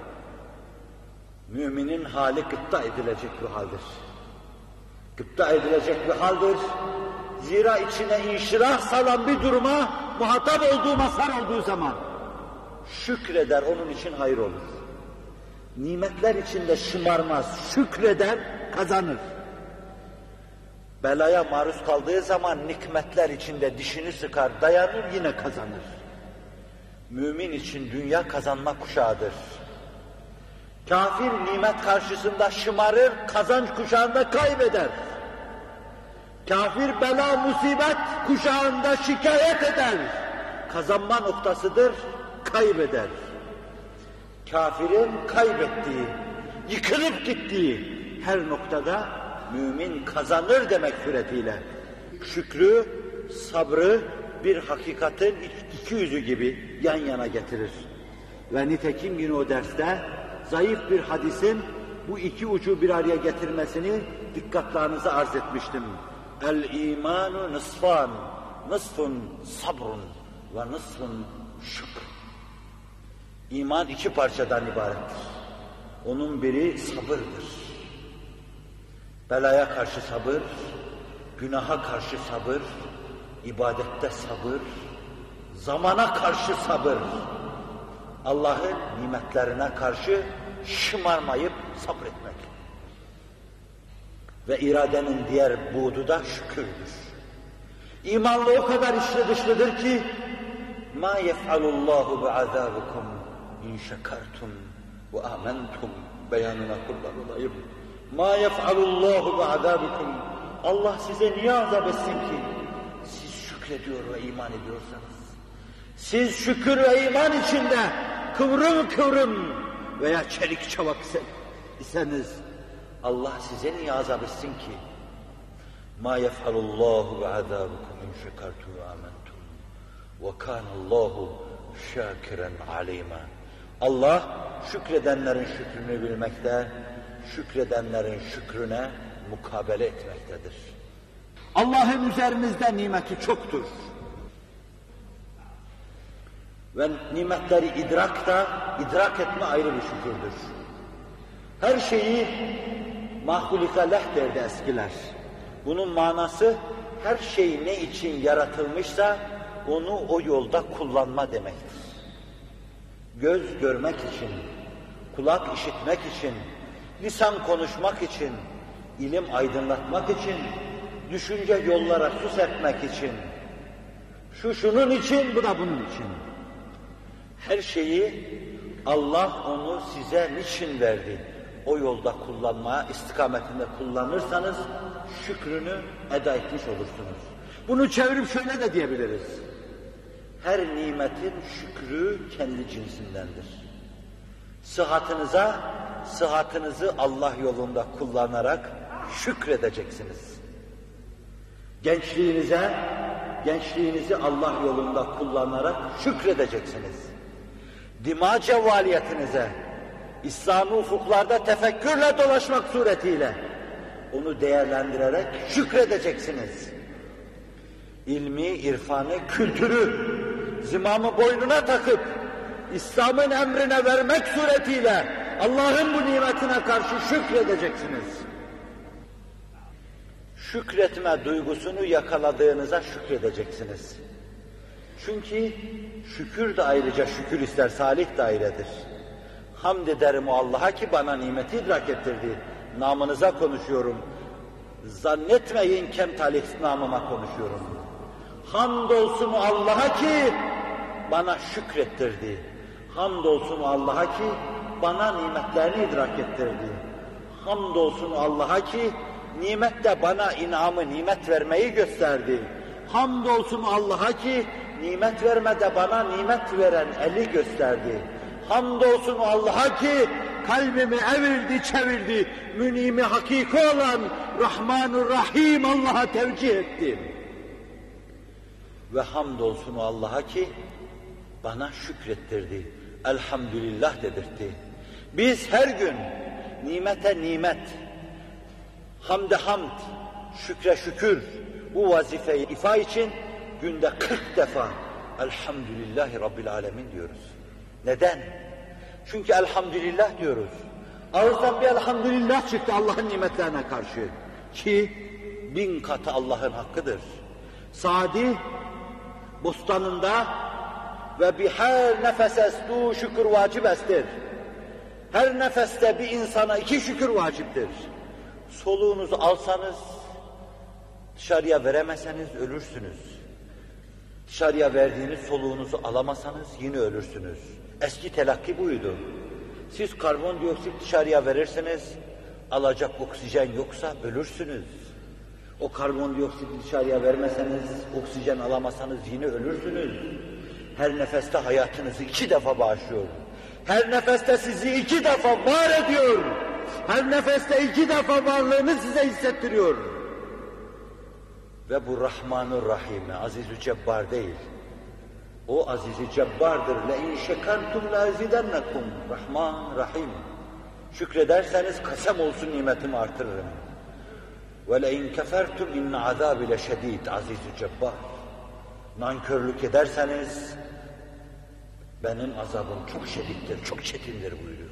Müminin hali gıpta edilecek bir haldir. Gıpta edilecek bir haldir. Zira içine inşirah salan bir duruma muhatap olduğu, mazhar olduğu zaman şükreder, onun için hayır olur. Nimetler içinde şımarmaz, şükreder, kazanır. Belaya maruz kaldığı zaman nikmetler içinde dişini sıkar, dayanır, yine kazanır. Mümin için dünya kazanma kuşağıdır. Kafir nimet karşısında şımarır, kazanç kuşağında kaybeder. Kafir bela musibet kuşağında şikayet eder. Kazanma noktasıdır, kaybeder. Kafirin kaybettiği, yıkılıp gittiği her noktada mümin kazanır demek suretiyle. Şükrü, sabrı bir hakikatin iki yüzü gibi yan yana getirir. Ve nitekim yine o derste zayıf bir hadisin bu iki ucu bir araya getirmesini dikkatlerinize arz etmiştim. El-imanu nısfan, nısfun sabrun ve nısfun şükr. İman iki parçadan ibarettir. Onun biri sabırdır. Belaya karşı sabır, günaha karşı sabır, ibadette sabır, zamana karşı sabır. Allah'ın nimetlerine karşı şımarmayıp sabretmek. Ve iradenin diğer buğdu da şükürdür. İmanla o kadar içli dışlıdır ki مَا يَفْعَلُ اللّٰهُ بِعَذَابِكُمْ اِنْ شَكَرْتُمْ وَآمَنْتُمْ beyanına kurban olayım. مَا يَفْعَلُ اللّٰهُ بِعَذَابِكُمْ Allah size niye azap etsin ki? Siz şükrediyor ve iman ediyorsanız. Siz şükür ve iman içinde kıvrım kıvrım veya çelik çavak iseniz Allah size niye azap etsin ki? مَا يَفْعَلُ اللّٰهُ بِعَذَابِكُمْ اِنْ شَكَرْتُمْ وَآمَنْتُمْ وَكَانَ اللّٰهُ شَاكِرًا عَلِيمًا Allah şükredenlerin şükrünü bilmekte, şükredenlerin şükrüne mukabele etmektedir. Allah'ın üzerinizde nimeti çoktur. Ve nimetleri idrak da, idrak etme ayrı bir şükürdür. Her şeyi mahulika leh derdi eskiler. Bunun manası her şey ne için yaratılmışsa onu o yolda kullanma demektir. Göz görmek için, kulak işitmek için, lisan konuşmak için, ilim aydınlatmak için, düşünce yollara su serpmek için, şu şunun için, bu da bunun için. Her şeyi Allah onu size niçin verdi? O yolda kullanmaya, istikametinde kullanırsanız şükrünü eda etmiş olursunuz. Bunu çevirip şöyle de diyebiliriz. Her nimetin şükrü kendi cinsindendir. Sıhhatınıza, sıhhatınızı Allah yolunda kullanarak şükredeceksiniz. Gençliğinize, gençliğinizi Allah yolunda kullanarak şükredeceksiniz. Dima cevvaliyetinize, İslami ufuklarda tefekkürle dolaşmak suretiyle onu değerlendirerek şükredeceksiniz. İlmi, irfanı, kültürü, zimamı boynuna takıp İslam'ın emrine vermek suretiyle Allah'ın bu nimetine karşı şükredeceksiniz. Şükretme duygusunu yakaladığınıza şükredeceksiniz. Çünkü şükür de ayrıca şükür ister, salih dairedir. Hamd ederim o Allah'a ki bana nimeti idrak ettirdi. Namınıza konuşuyorum. Zannetmeyin kemtalih namıma konuşuyorum. Hamdolsun o Allah'a ki bana şükrettirdi. Hamdolsun o Allah'a ki bana nimetlerini idrak ettirdi. Hamdolsun o Allah'a ki nimet de bana inamı, nimet vermeyi gösterdi. Hamdolsun Allah'a ki nimet vermede bana nimet veren eli gösterdi. Hamdolsun Allah'a ki kalbimi evirdi çevirdi. Münimi hakiki olan Rahmanur Rahim Allah'a tevcih ettim. Ve hamdolsun Allah'a ki bana şükrettirdi. Elhamdülillah dedirtti. Biz her gün nimete nimet, hamde hamd, şükre şükür bu vazifeyi ifa için günde kırk defa Elhamdülillahi Rabbil Alemin diyoruz. Neden? Çünkü elhamdülillah diyoruz. Ağızdan bir elhamdülillah çıktı Allah'ın nimetlerine karşı. Ki bin katı Allah'ın hakkıdır. Sadi bostanında ve bir her nefes estu şükür vacip estir. Her nefeste bir insana iki şükür vaciptir. Soluğunuzu alsanız, dışarıya veremezseniz ölürsünüz. Dışarıya verdiğiniz soluğunuzu alamasanız yine ölürsünüz. Eski telakki buydu. Siz karbondioksit dışarıya verirsiniz, alacak oksijen yoksa ölürsünüz. O karbondioksiti dışarıya vermeseniz, oksijen alamasanız yine ölürsünüz. Her nefeste hayatınızı iki defa bağışlıyor. Her nefeste sizi iki defa var ediyor. Her nefeste iki defa varlığını size hissettiriyor. Ve bu Rahmanur Rahim'e, Aziz-ü Cebbar değil. O Aziz-i Cebbar'dır. لَاِنْ شَكَرْتُمْ لَاَزِدَنَّكُمْ Rahman, Rahim. Şükrederseniz kasem olsun nimetimi artırırım. وَلَاِنْ كَفَرْتُمْ اِنَّ عَذَابِ لَشَد۪يدٍ Aziz-ü Cebbar. Nankörlük ederseniz benim azabım çok şiddettir, çok çetindir buyuruyor.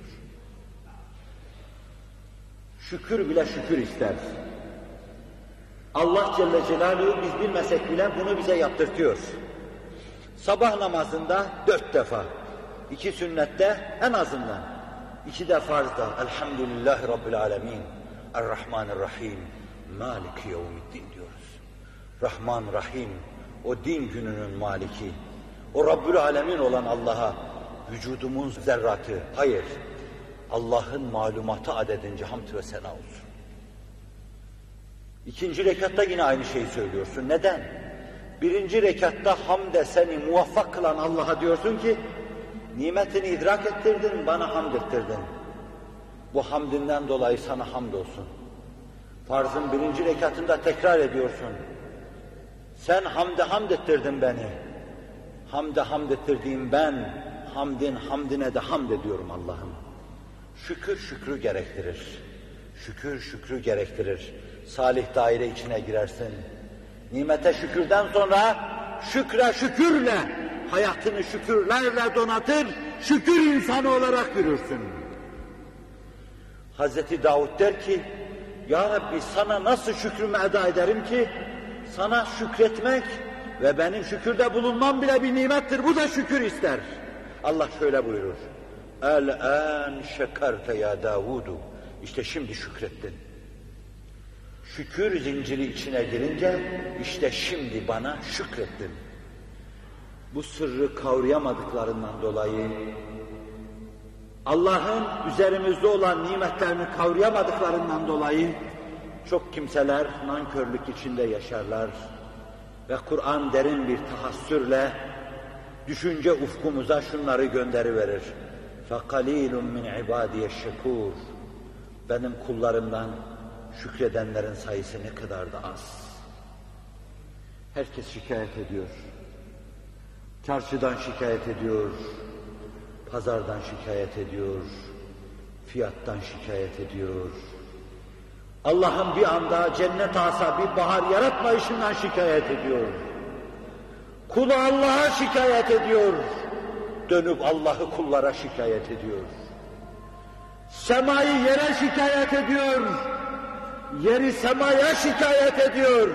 Şükür bile şükür ister. Allah Celle Celaluhu biz bilmesek bile bunu bize yaptırtıyor. Sabah namazında dört defa, iki sünnette en azından, iki de farzda Elhamdülillahi Rabbil Alemin, Errahmanirrahim, Maliki Yevmiddin diyoruz. Rahman, Rahim, o din gününün maliki, o Rabbül Alemin olan Allah'a vücudumun zerratı, hayır, Allah'ın malumatı adedince hamd ve sena olsun. İkinci rekatta yine aynı şeyi söylüyorsun. Neden? Birinci rekatta hamde seni muvaffak kılan Allah'a diyorsun ki, nimetini idrak ettirdin, bana hamd ettirdin. Bu hamdinden dolayı sana hamd olsun. Farzın birinci rekatında tekrar ediyorsun. Sen hamde hamd ettirdin beni. Hamde hamd ettirdiğim ben, hamdin hamdine de hamd ediyorum Allah'ım. Şükür şükrü gerektirir. Şükür şükrü gerektirir. Salih daire içine girersin. Nimete şükürden sonra şükre şükürle, hayatını şükürlerle donatır, şükür insanı olarak yürürsün. Hazreti Davud der ki, Ya Rabbi sana nasıl şükrümü eda ederim ki, sana şükretmek ve benim şükürde bulunmam bile bir nimettir, bu da şükür ister. Allah şöyle buyurur, El-en şekerte ya Davudu, işte şimdi şükrettin. Şükür zinciri içine girince işte şimdi bana şükrettin. Bu sırrı kavrayamadıklarından dolayı, Allah'ın üzerimizde olan nimetlerini kavrayamadıklarından dolayı çok kimseler nankörlük içinde yaşarlar ve Kur'an derin bir tahassürle düşünce ufkumuza şunları gönderiverir. فَقَلِيلٌ مِنْ عِبَادِيَ الشَّكُورِ Benim kullarımdan şükredenlerin sayısı ne kadar da az. Herkes şikayet ediyor. Çarşıdan şikayet ediyor, pazardan şikayet ediyor, fiyattan şikayet ediyor. Allah'ın bir anda cennet asa bir bahar yaratmayışından şikayet ediyor. Kulu Allah'a şikayet ediyor, dönüp Allah'ı kullara şikayet ediyor. Semayı yere şikayet ediyor, yeri semaya şikayet ediyor.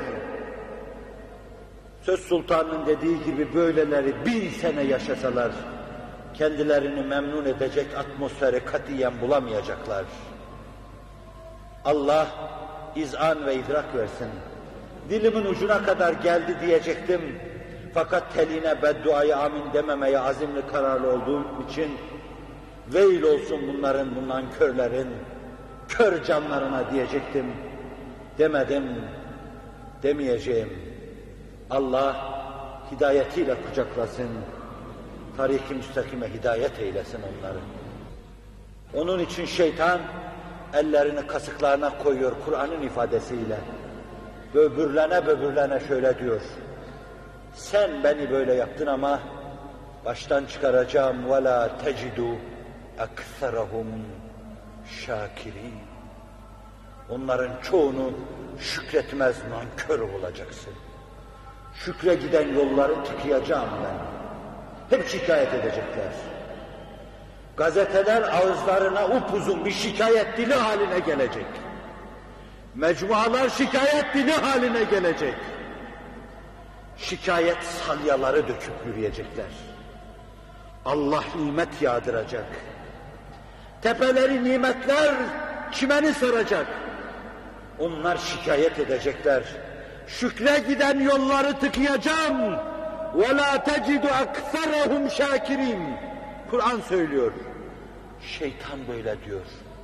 Söz Sultanı'nın dediği gibi böyleleri bin sene yaşasalar, kendilerini memnun edecek atmosferi katiyen bulamayacaklar. Allah izan ve idrak versin. Dilimin ucuna kadar geldi diyecektim. Fakat teline bedduayı amin dememeye azimli kararlı olduğum için veil olsun bunların, bundan körlerin, kör canlarına diyecektim. Demedim, demeyeceğim. Allah hidayetiyle kucaklasın, tarik-i müstakime hidayet eylesin onları. Onun için şeytan ellerini kasıklarına koyuyor Kur'an'ın ifadesiyle. Böbürlene böbürlene şöyle diyor. Sen beni böyle yaptın ama baştan çıkaracağım وَلَا تَجِدُوا اَكْثَرَهُمْ شَاكِرِينَ Onların çoğunu şükretmez nankör olacaksın. Şükre giden yolları tıkayacağım ben. Hep şikayet edecekler. Gazeteler ağızlarına upuzun bir şikayet dili haline gelecek. Mecmualar şikayet dili haline gelecek. Şikayet salyaları döküp yürüyecekler. Allah nimet yağdıracak. Tepeleri nimetler çimeni saracak. Onlar şikayet edecekler. Şükre giden yolları tıkayacağım. وَلَا تَجِدُ اَكْثَرَهُمْ شَاكِرِينَ Kur'an söylüyor. Şeytan böyle diyor.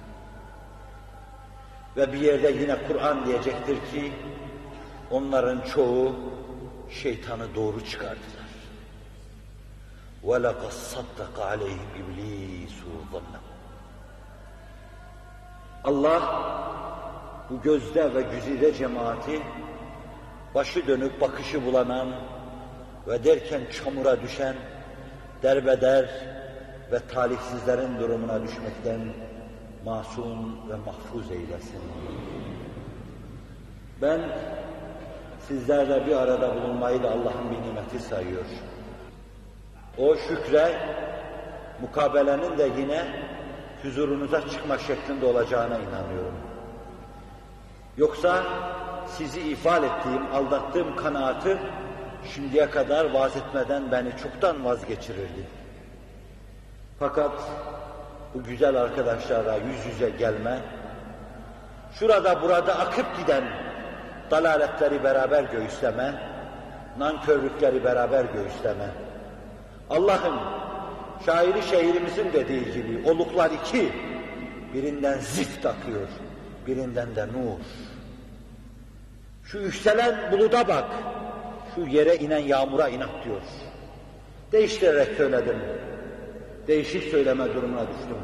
Ve bir yerde yine Kur'an diyecektir ki onların çoğu şeytanı doğru çıkardılar. وَلَقَدْ صَدَّقَ عَلَيْهِمْ إِبْلِيسُ ظَنَّهُ Allah bu gözde ve güzide cemaati başı dönüp bakışı bulanan ve derken çamura düşen derbeder ve talihsizlerin durumuna düşmekten masum ve mahfuz eylesin. Ben sizlerle bir arada bulunmayı da Allah'ın bir nimeti sayıyor. O şükre mukabelenin de yine huzurunuza çıkma şeklinde olacağına inanıyorum. Yoksa sizi ifade ettiğim, aldattığım kanaatı şimdiye kadar vaaz etmeden beni çoktan vazgeçirirdi. Fakat bu güzel arkadaşlarla yüz yüze gelme, şurada burada akıp giden dalaletleri beraber göğüsleme, nankörlükleri beraber göğüsleme. Allah'ım, şairi şehrimizin dediği gibi oluklar iki, birinden zift akıyor, birinden de nur. Şu yükselen buluda bak, şu yere inen yağmura inat diyor. Değiştirerek söyledim, değişik söyleme durumuna düştüm.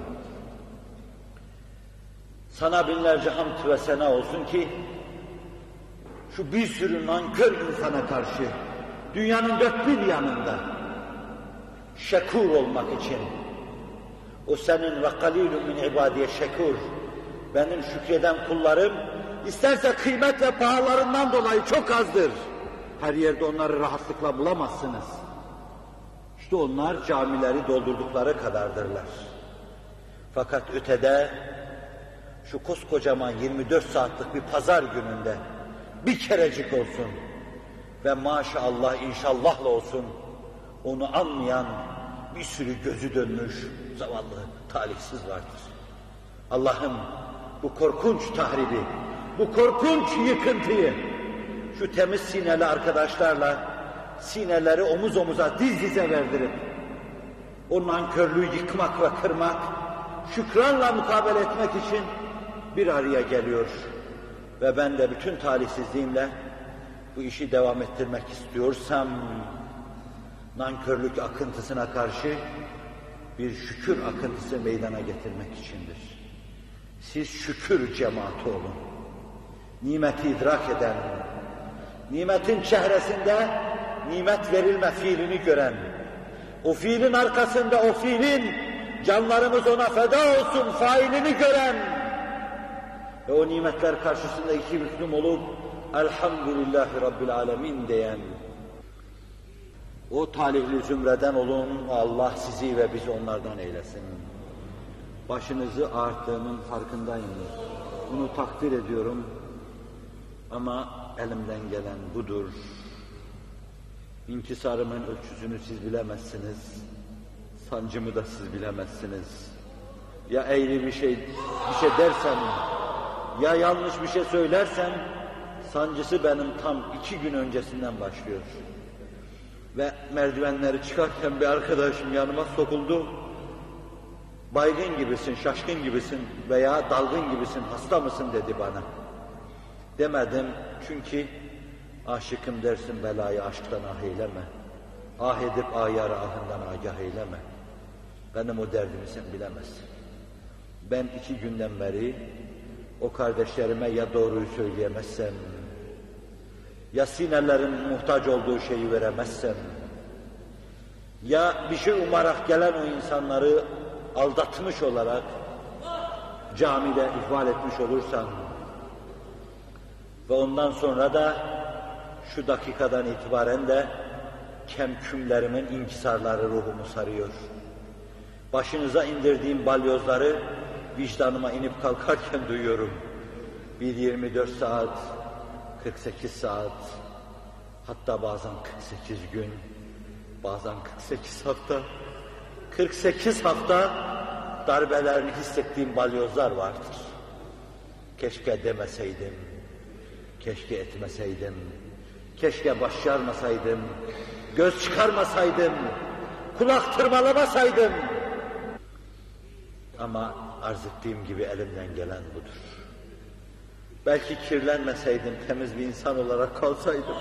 Sana binlerce hamd ve sena olsun ki, şu bir sürü nankör insana karşı, dünyanın dört bir yanında, şekur olmak için, o senin ve kalilun min ibadiye şekur, benim şükreden kullarım, isterse kıymet ve pahalarından dolayı çok azdır. Her yerde onları rahatlıkla bulamazsınız. İşte onlar camileri doldurdukları kadardırlar. Fakat ötede, şu koskocaman yirmi dört saatlik bir pazar gününde, bir kerecik olsun ve maşallah inşallahla olsun, onu anlayan bir sürü gözü dönmüş zavallı talihsiz vardır. Allah'ım bu korkunç tahribi, bu korkunç yıkıntıyı şu temiz sineli arkadaşlarla sineleri omuz omuza, diz dize verdirip o nankörlüğü yıkmak ve kırmak, şükranla mukabele etmek için bir araya geliyor. Ve ben de bütün talihsizliğimle bu işi devam ettirmek istiyorsam, nankörlük akıntısına karşı bir şükür akıntısı meydana getirmek içindir. Siz şükür cemaati olun. Nimeti idrak eden, nimetin çehresinde nimet verilme fiilini gören, o fiilin arkasında o fiilin canlarımız ona feda olsun failini gören ve o nimetler karşısında iki Müslüm olup Elhamdülillahi Rabbil Alemin diyen o talihli zümreden olun. Allah sizi ve bizi onlardan eylesin. Başınızı ağarttığımın farkındayım. Bunu takdir ediyorum. Ama elimden gelen budur. İnkisarımın ölçüsünü siz bilemezsiniz. Sancımı da siz bilemezsiniz. Ya eğri bir şey, bir şey dersem, ya yanlış bir şey söylersem, sancısı benim tam iki gün öncesinden başlıyor. Ve merdivenleri çıkarken bir arkadaşım yanıma sokuldu. Baygın gibisin, şaşkın gibisin veya dalgın gibisin, hasta mısın dedi bana. Demedim çünkü aşıkım dersin belayı aşktan ah eyleme. Ah edip ayarı ahından agah eyleme. Benim o derdimi sen bilemezsin. Ben iki günden beri o kardeşlerime ya doğruyu söyleyemezsem, ya sinelerin muhtaç olduğu şeyi veremezsem, ya bir şey umarak gelen o insanları aldatmış olarak camide ihval etmiş olursam ve ondan sonra da şu dakikadan itibaren de kemkümlerimin inkisarları ruhumu sarıyor. Başınıza indirdiğim balyozları vicdanıma inip kalkarken duyuyorum. Bir yirmi dört saat, kırk sekiz saat, hatta bazen kırk sekiz gün, bazen kırk sekiz hafta, kırk sekiz hafta darbelerini hissettiğim balyozlar vardır. Keşke demeseydim, keşke etmeseydim, keşke baş yarmasaydım, göz çıkarmasaydım, kulak tırmalamasaydım. Ama arz ettiğim gibi elimden gelen budur. Belki kirlenmeseydim, temiz bir insan olarak kalsaydım.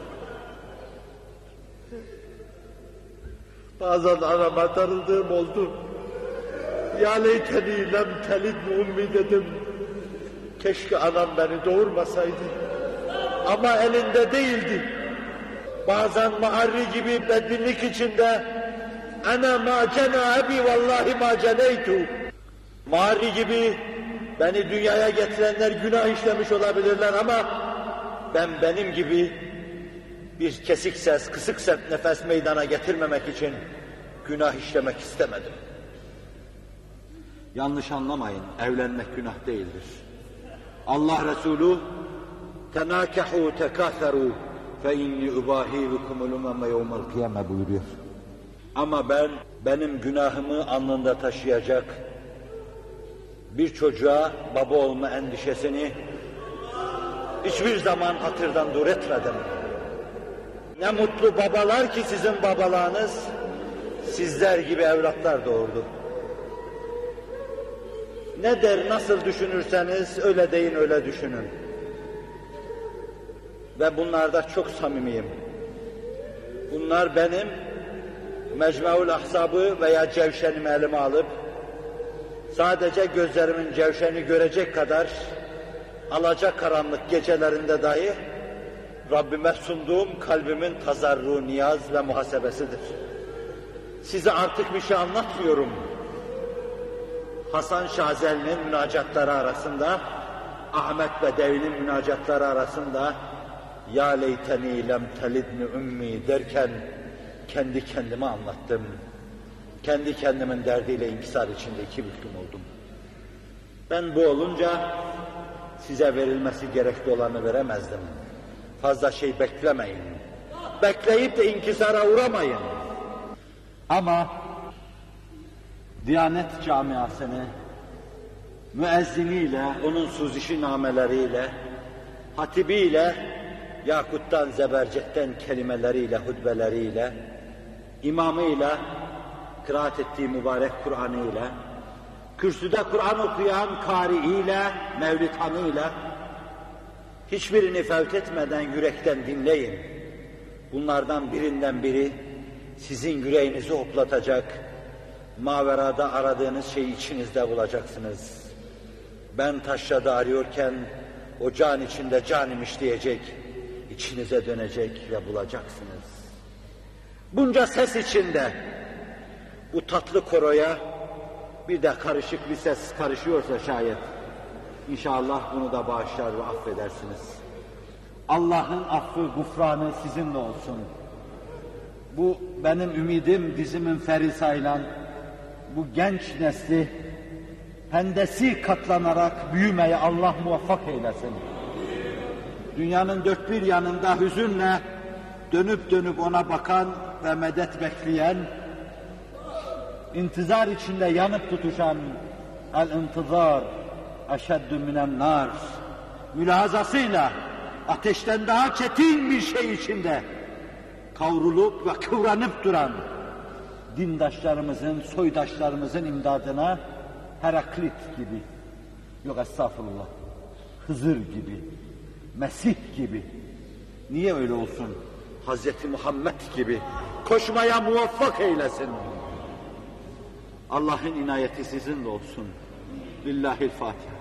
Bazen arama darıldığım oldu. Ya leyteni lem telidni ummi dedim. Keşke anam beni doğurmasaydı. Ama elinde değildi. Bazen maharri gibi bedbinlik içinde ana ma cena abi vallahi ma ceneytu. Maharri gibi beni dünyaya getirenler günah işlemiş olabilirler ama ben benim gibi bir kesik ses, kısık ses nefes meydana getirmemek için günah işlemek istemedim. Yanlış anlamayın, evlenmek günah değildir. Allah Resulü tenâkehu tekâferû fe inni ubâhî bikumul umeme yevmel kıyame buyuruyor. Ama ben, benim günahımı alnında taşıyacak bir çocuğa baba olma endişesini hiçbir zaman hatırdan dur etmedim. Ne mutlu babalar ki sizin babalarınız sizler gibi evlatlar doğurdu. Ne der, nasıl düşünürseniz öyle deyin, öyle düşünün. Ve bunlarda çok samimiyim. Bunlar benim Mecmu'l Ahzab'ı veya cevşenimi elime alıp sadece gözlerimin cevşeni görecek kadar alacakaranlık gecelerinde dahi Rabbime sunduğum kalbimin tazarruğu, niyaz ve muhasebesidir. Size artık bir şey anlatmıyorum. Hasan Şazeli'nin münacatları arasında, Ahmet Bedevi'nin münacatları arasında ya leyteni lem telidni ummi derken kendi kendime anlattım. Kendi kendimin derdiyle inkisar içinde iki büklüm oldum. Ben bu olunca size verilmesi gerekli olanı veremezdim. Fazla şey beklemeyin. Bekleyip de inkisara uğramayın. Ama Diyanet camiasını müezziniyle, onun suzişi nameleriyle, hatibiyle, yakuttan, zebercetten kelimeleriyle, hutbeleriyle, imamıyla, kıraat ettiği mübarek Kur'an'ıyla, kürsüde Kur'an okuyan kari'iyle, mevlidhanıyla, hiçbirini fevt etmeden yürekten dinleyin. Bunlardan birinden biri sizin yüreğinizi hoplatacak, maverada aradığınız şeyi içinizde bulacaksınız. Ben taşrada arıyorken o can içinde can imiş diyecek, içinize dönecek ve bulacaksınız. Bunca ses içinde bu tatlı koroya bir de karışık bir ses karışıyorsa şayet, İnşallah bunu da bağışlar ve affedersiniz. Allah'ın affı, gufranı sizinle olsun. Bu benim ümidim, dizimin feri sayılan bu genç nesli hendesi katlanarak büyümeye Allah muvaffak eylesin. Dünyanın dört bir yanında hüzünle dönüp dönüp ona bakan ve medet bekleyen, intizar içinde yanıp tutuşan el-intizar eşeddü minen nar mülahazasıyla ateşten daha çetin bir şey içinde kavrulup ve kıvranıp duran dindaşlarımızın, soydaşlarımızın imdadına Heraklit gibi, yok estağfurullah, Hızır gibi, Mesih gibi, niye öyle olsun? Hazreti Muhammed gibi koşmaya muvaffak eylesin. Allah'ın inayeti sizinle olsun. Billahil Fatiha.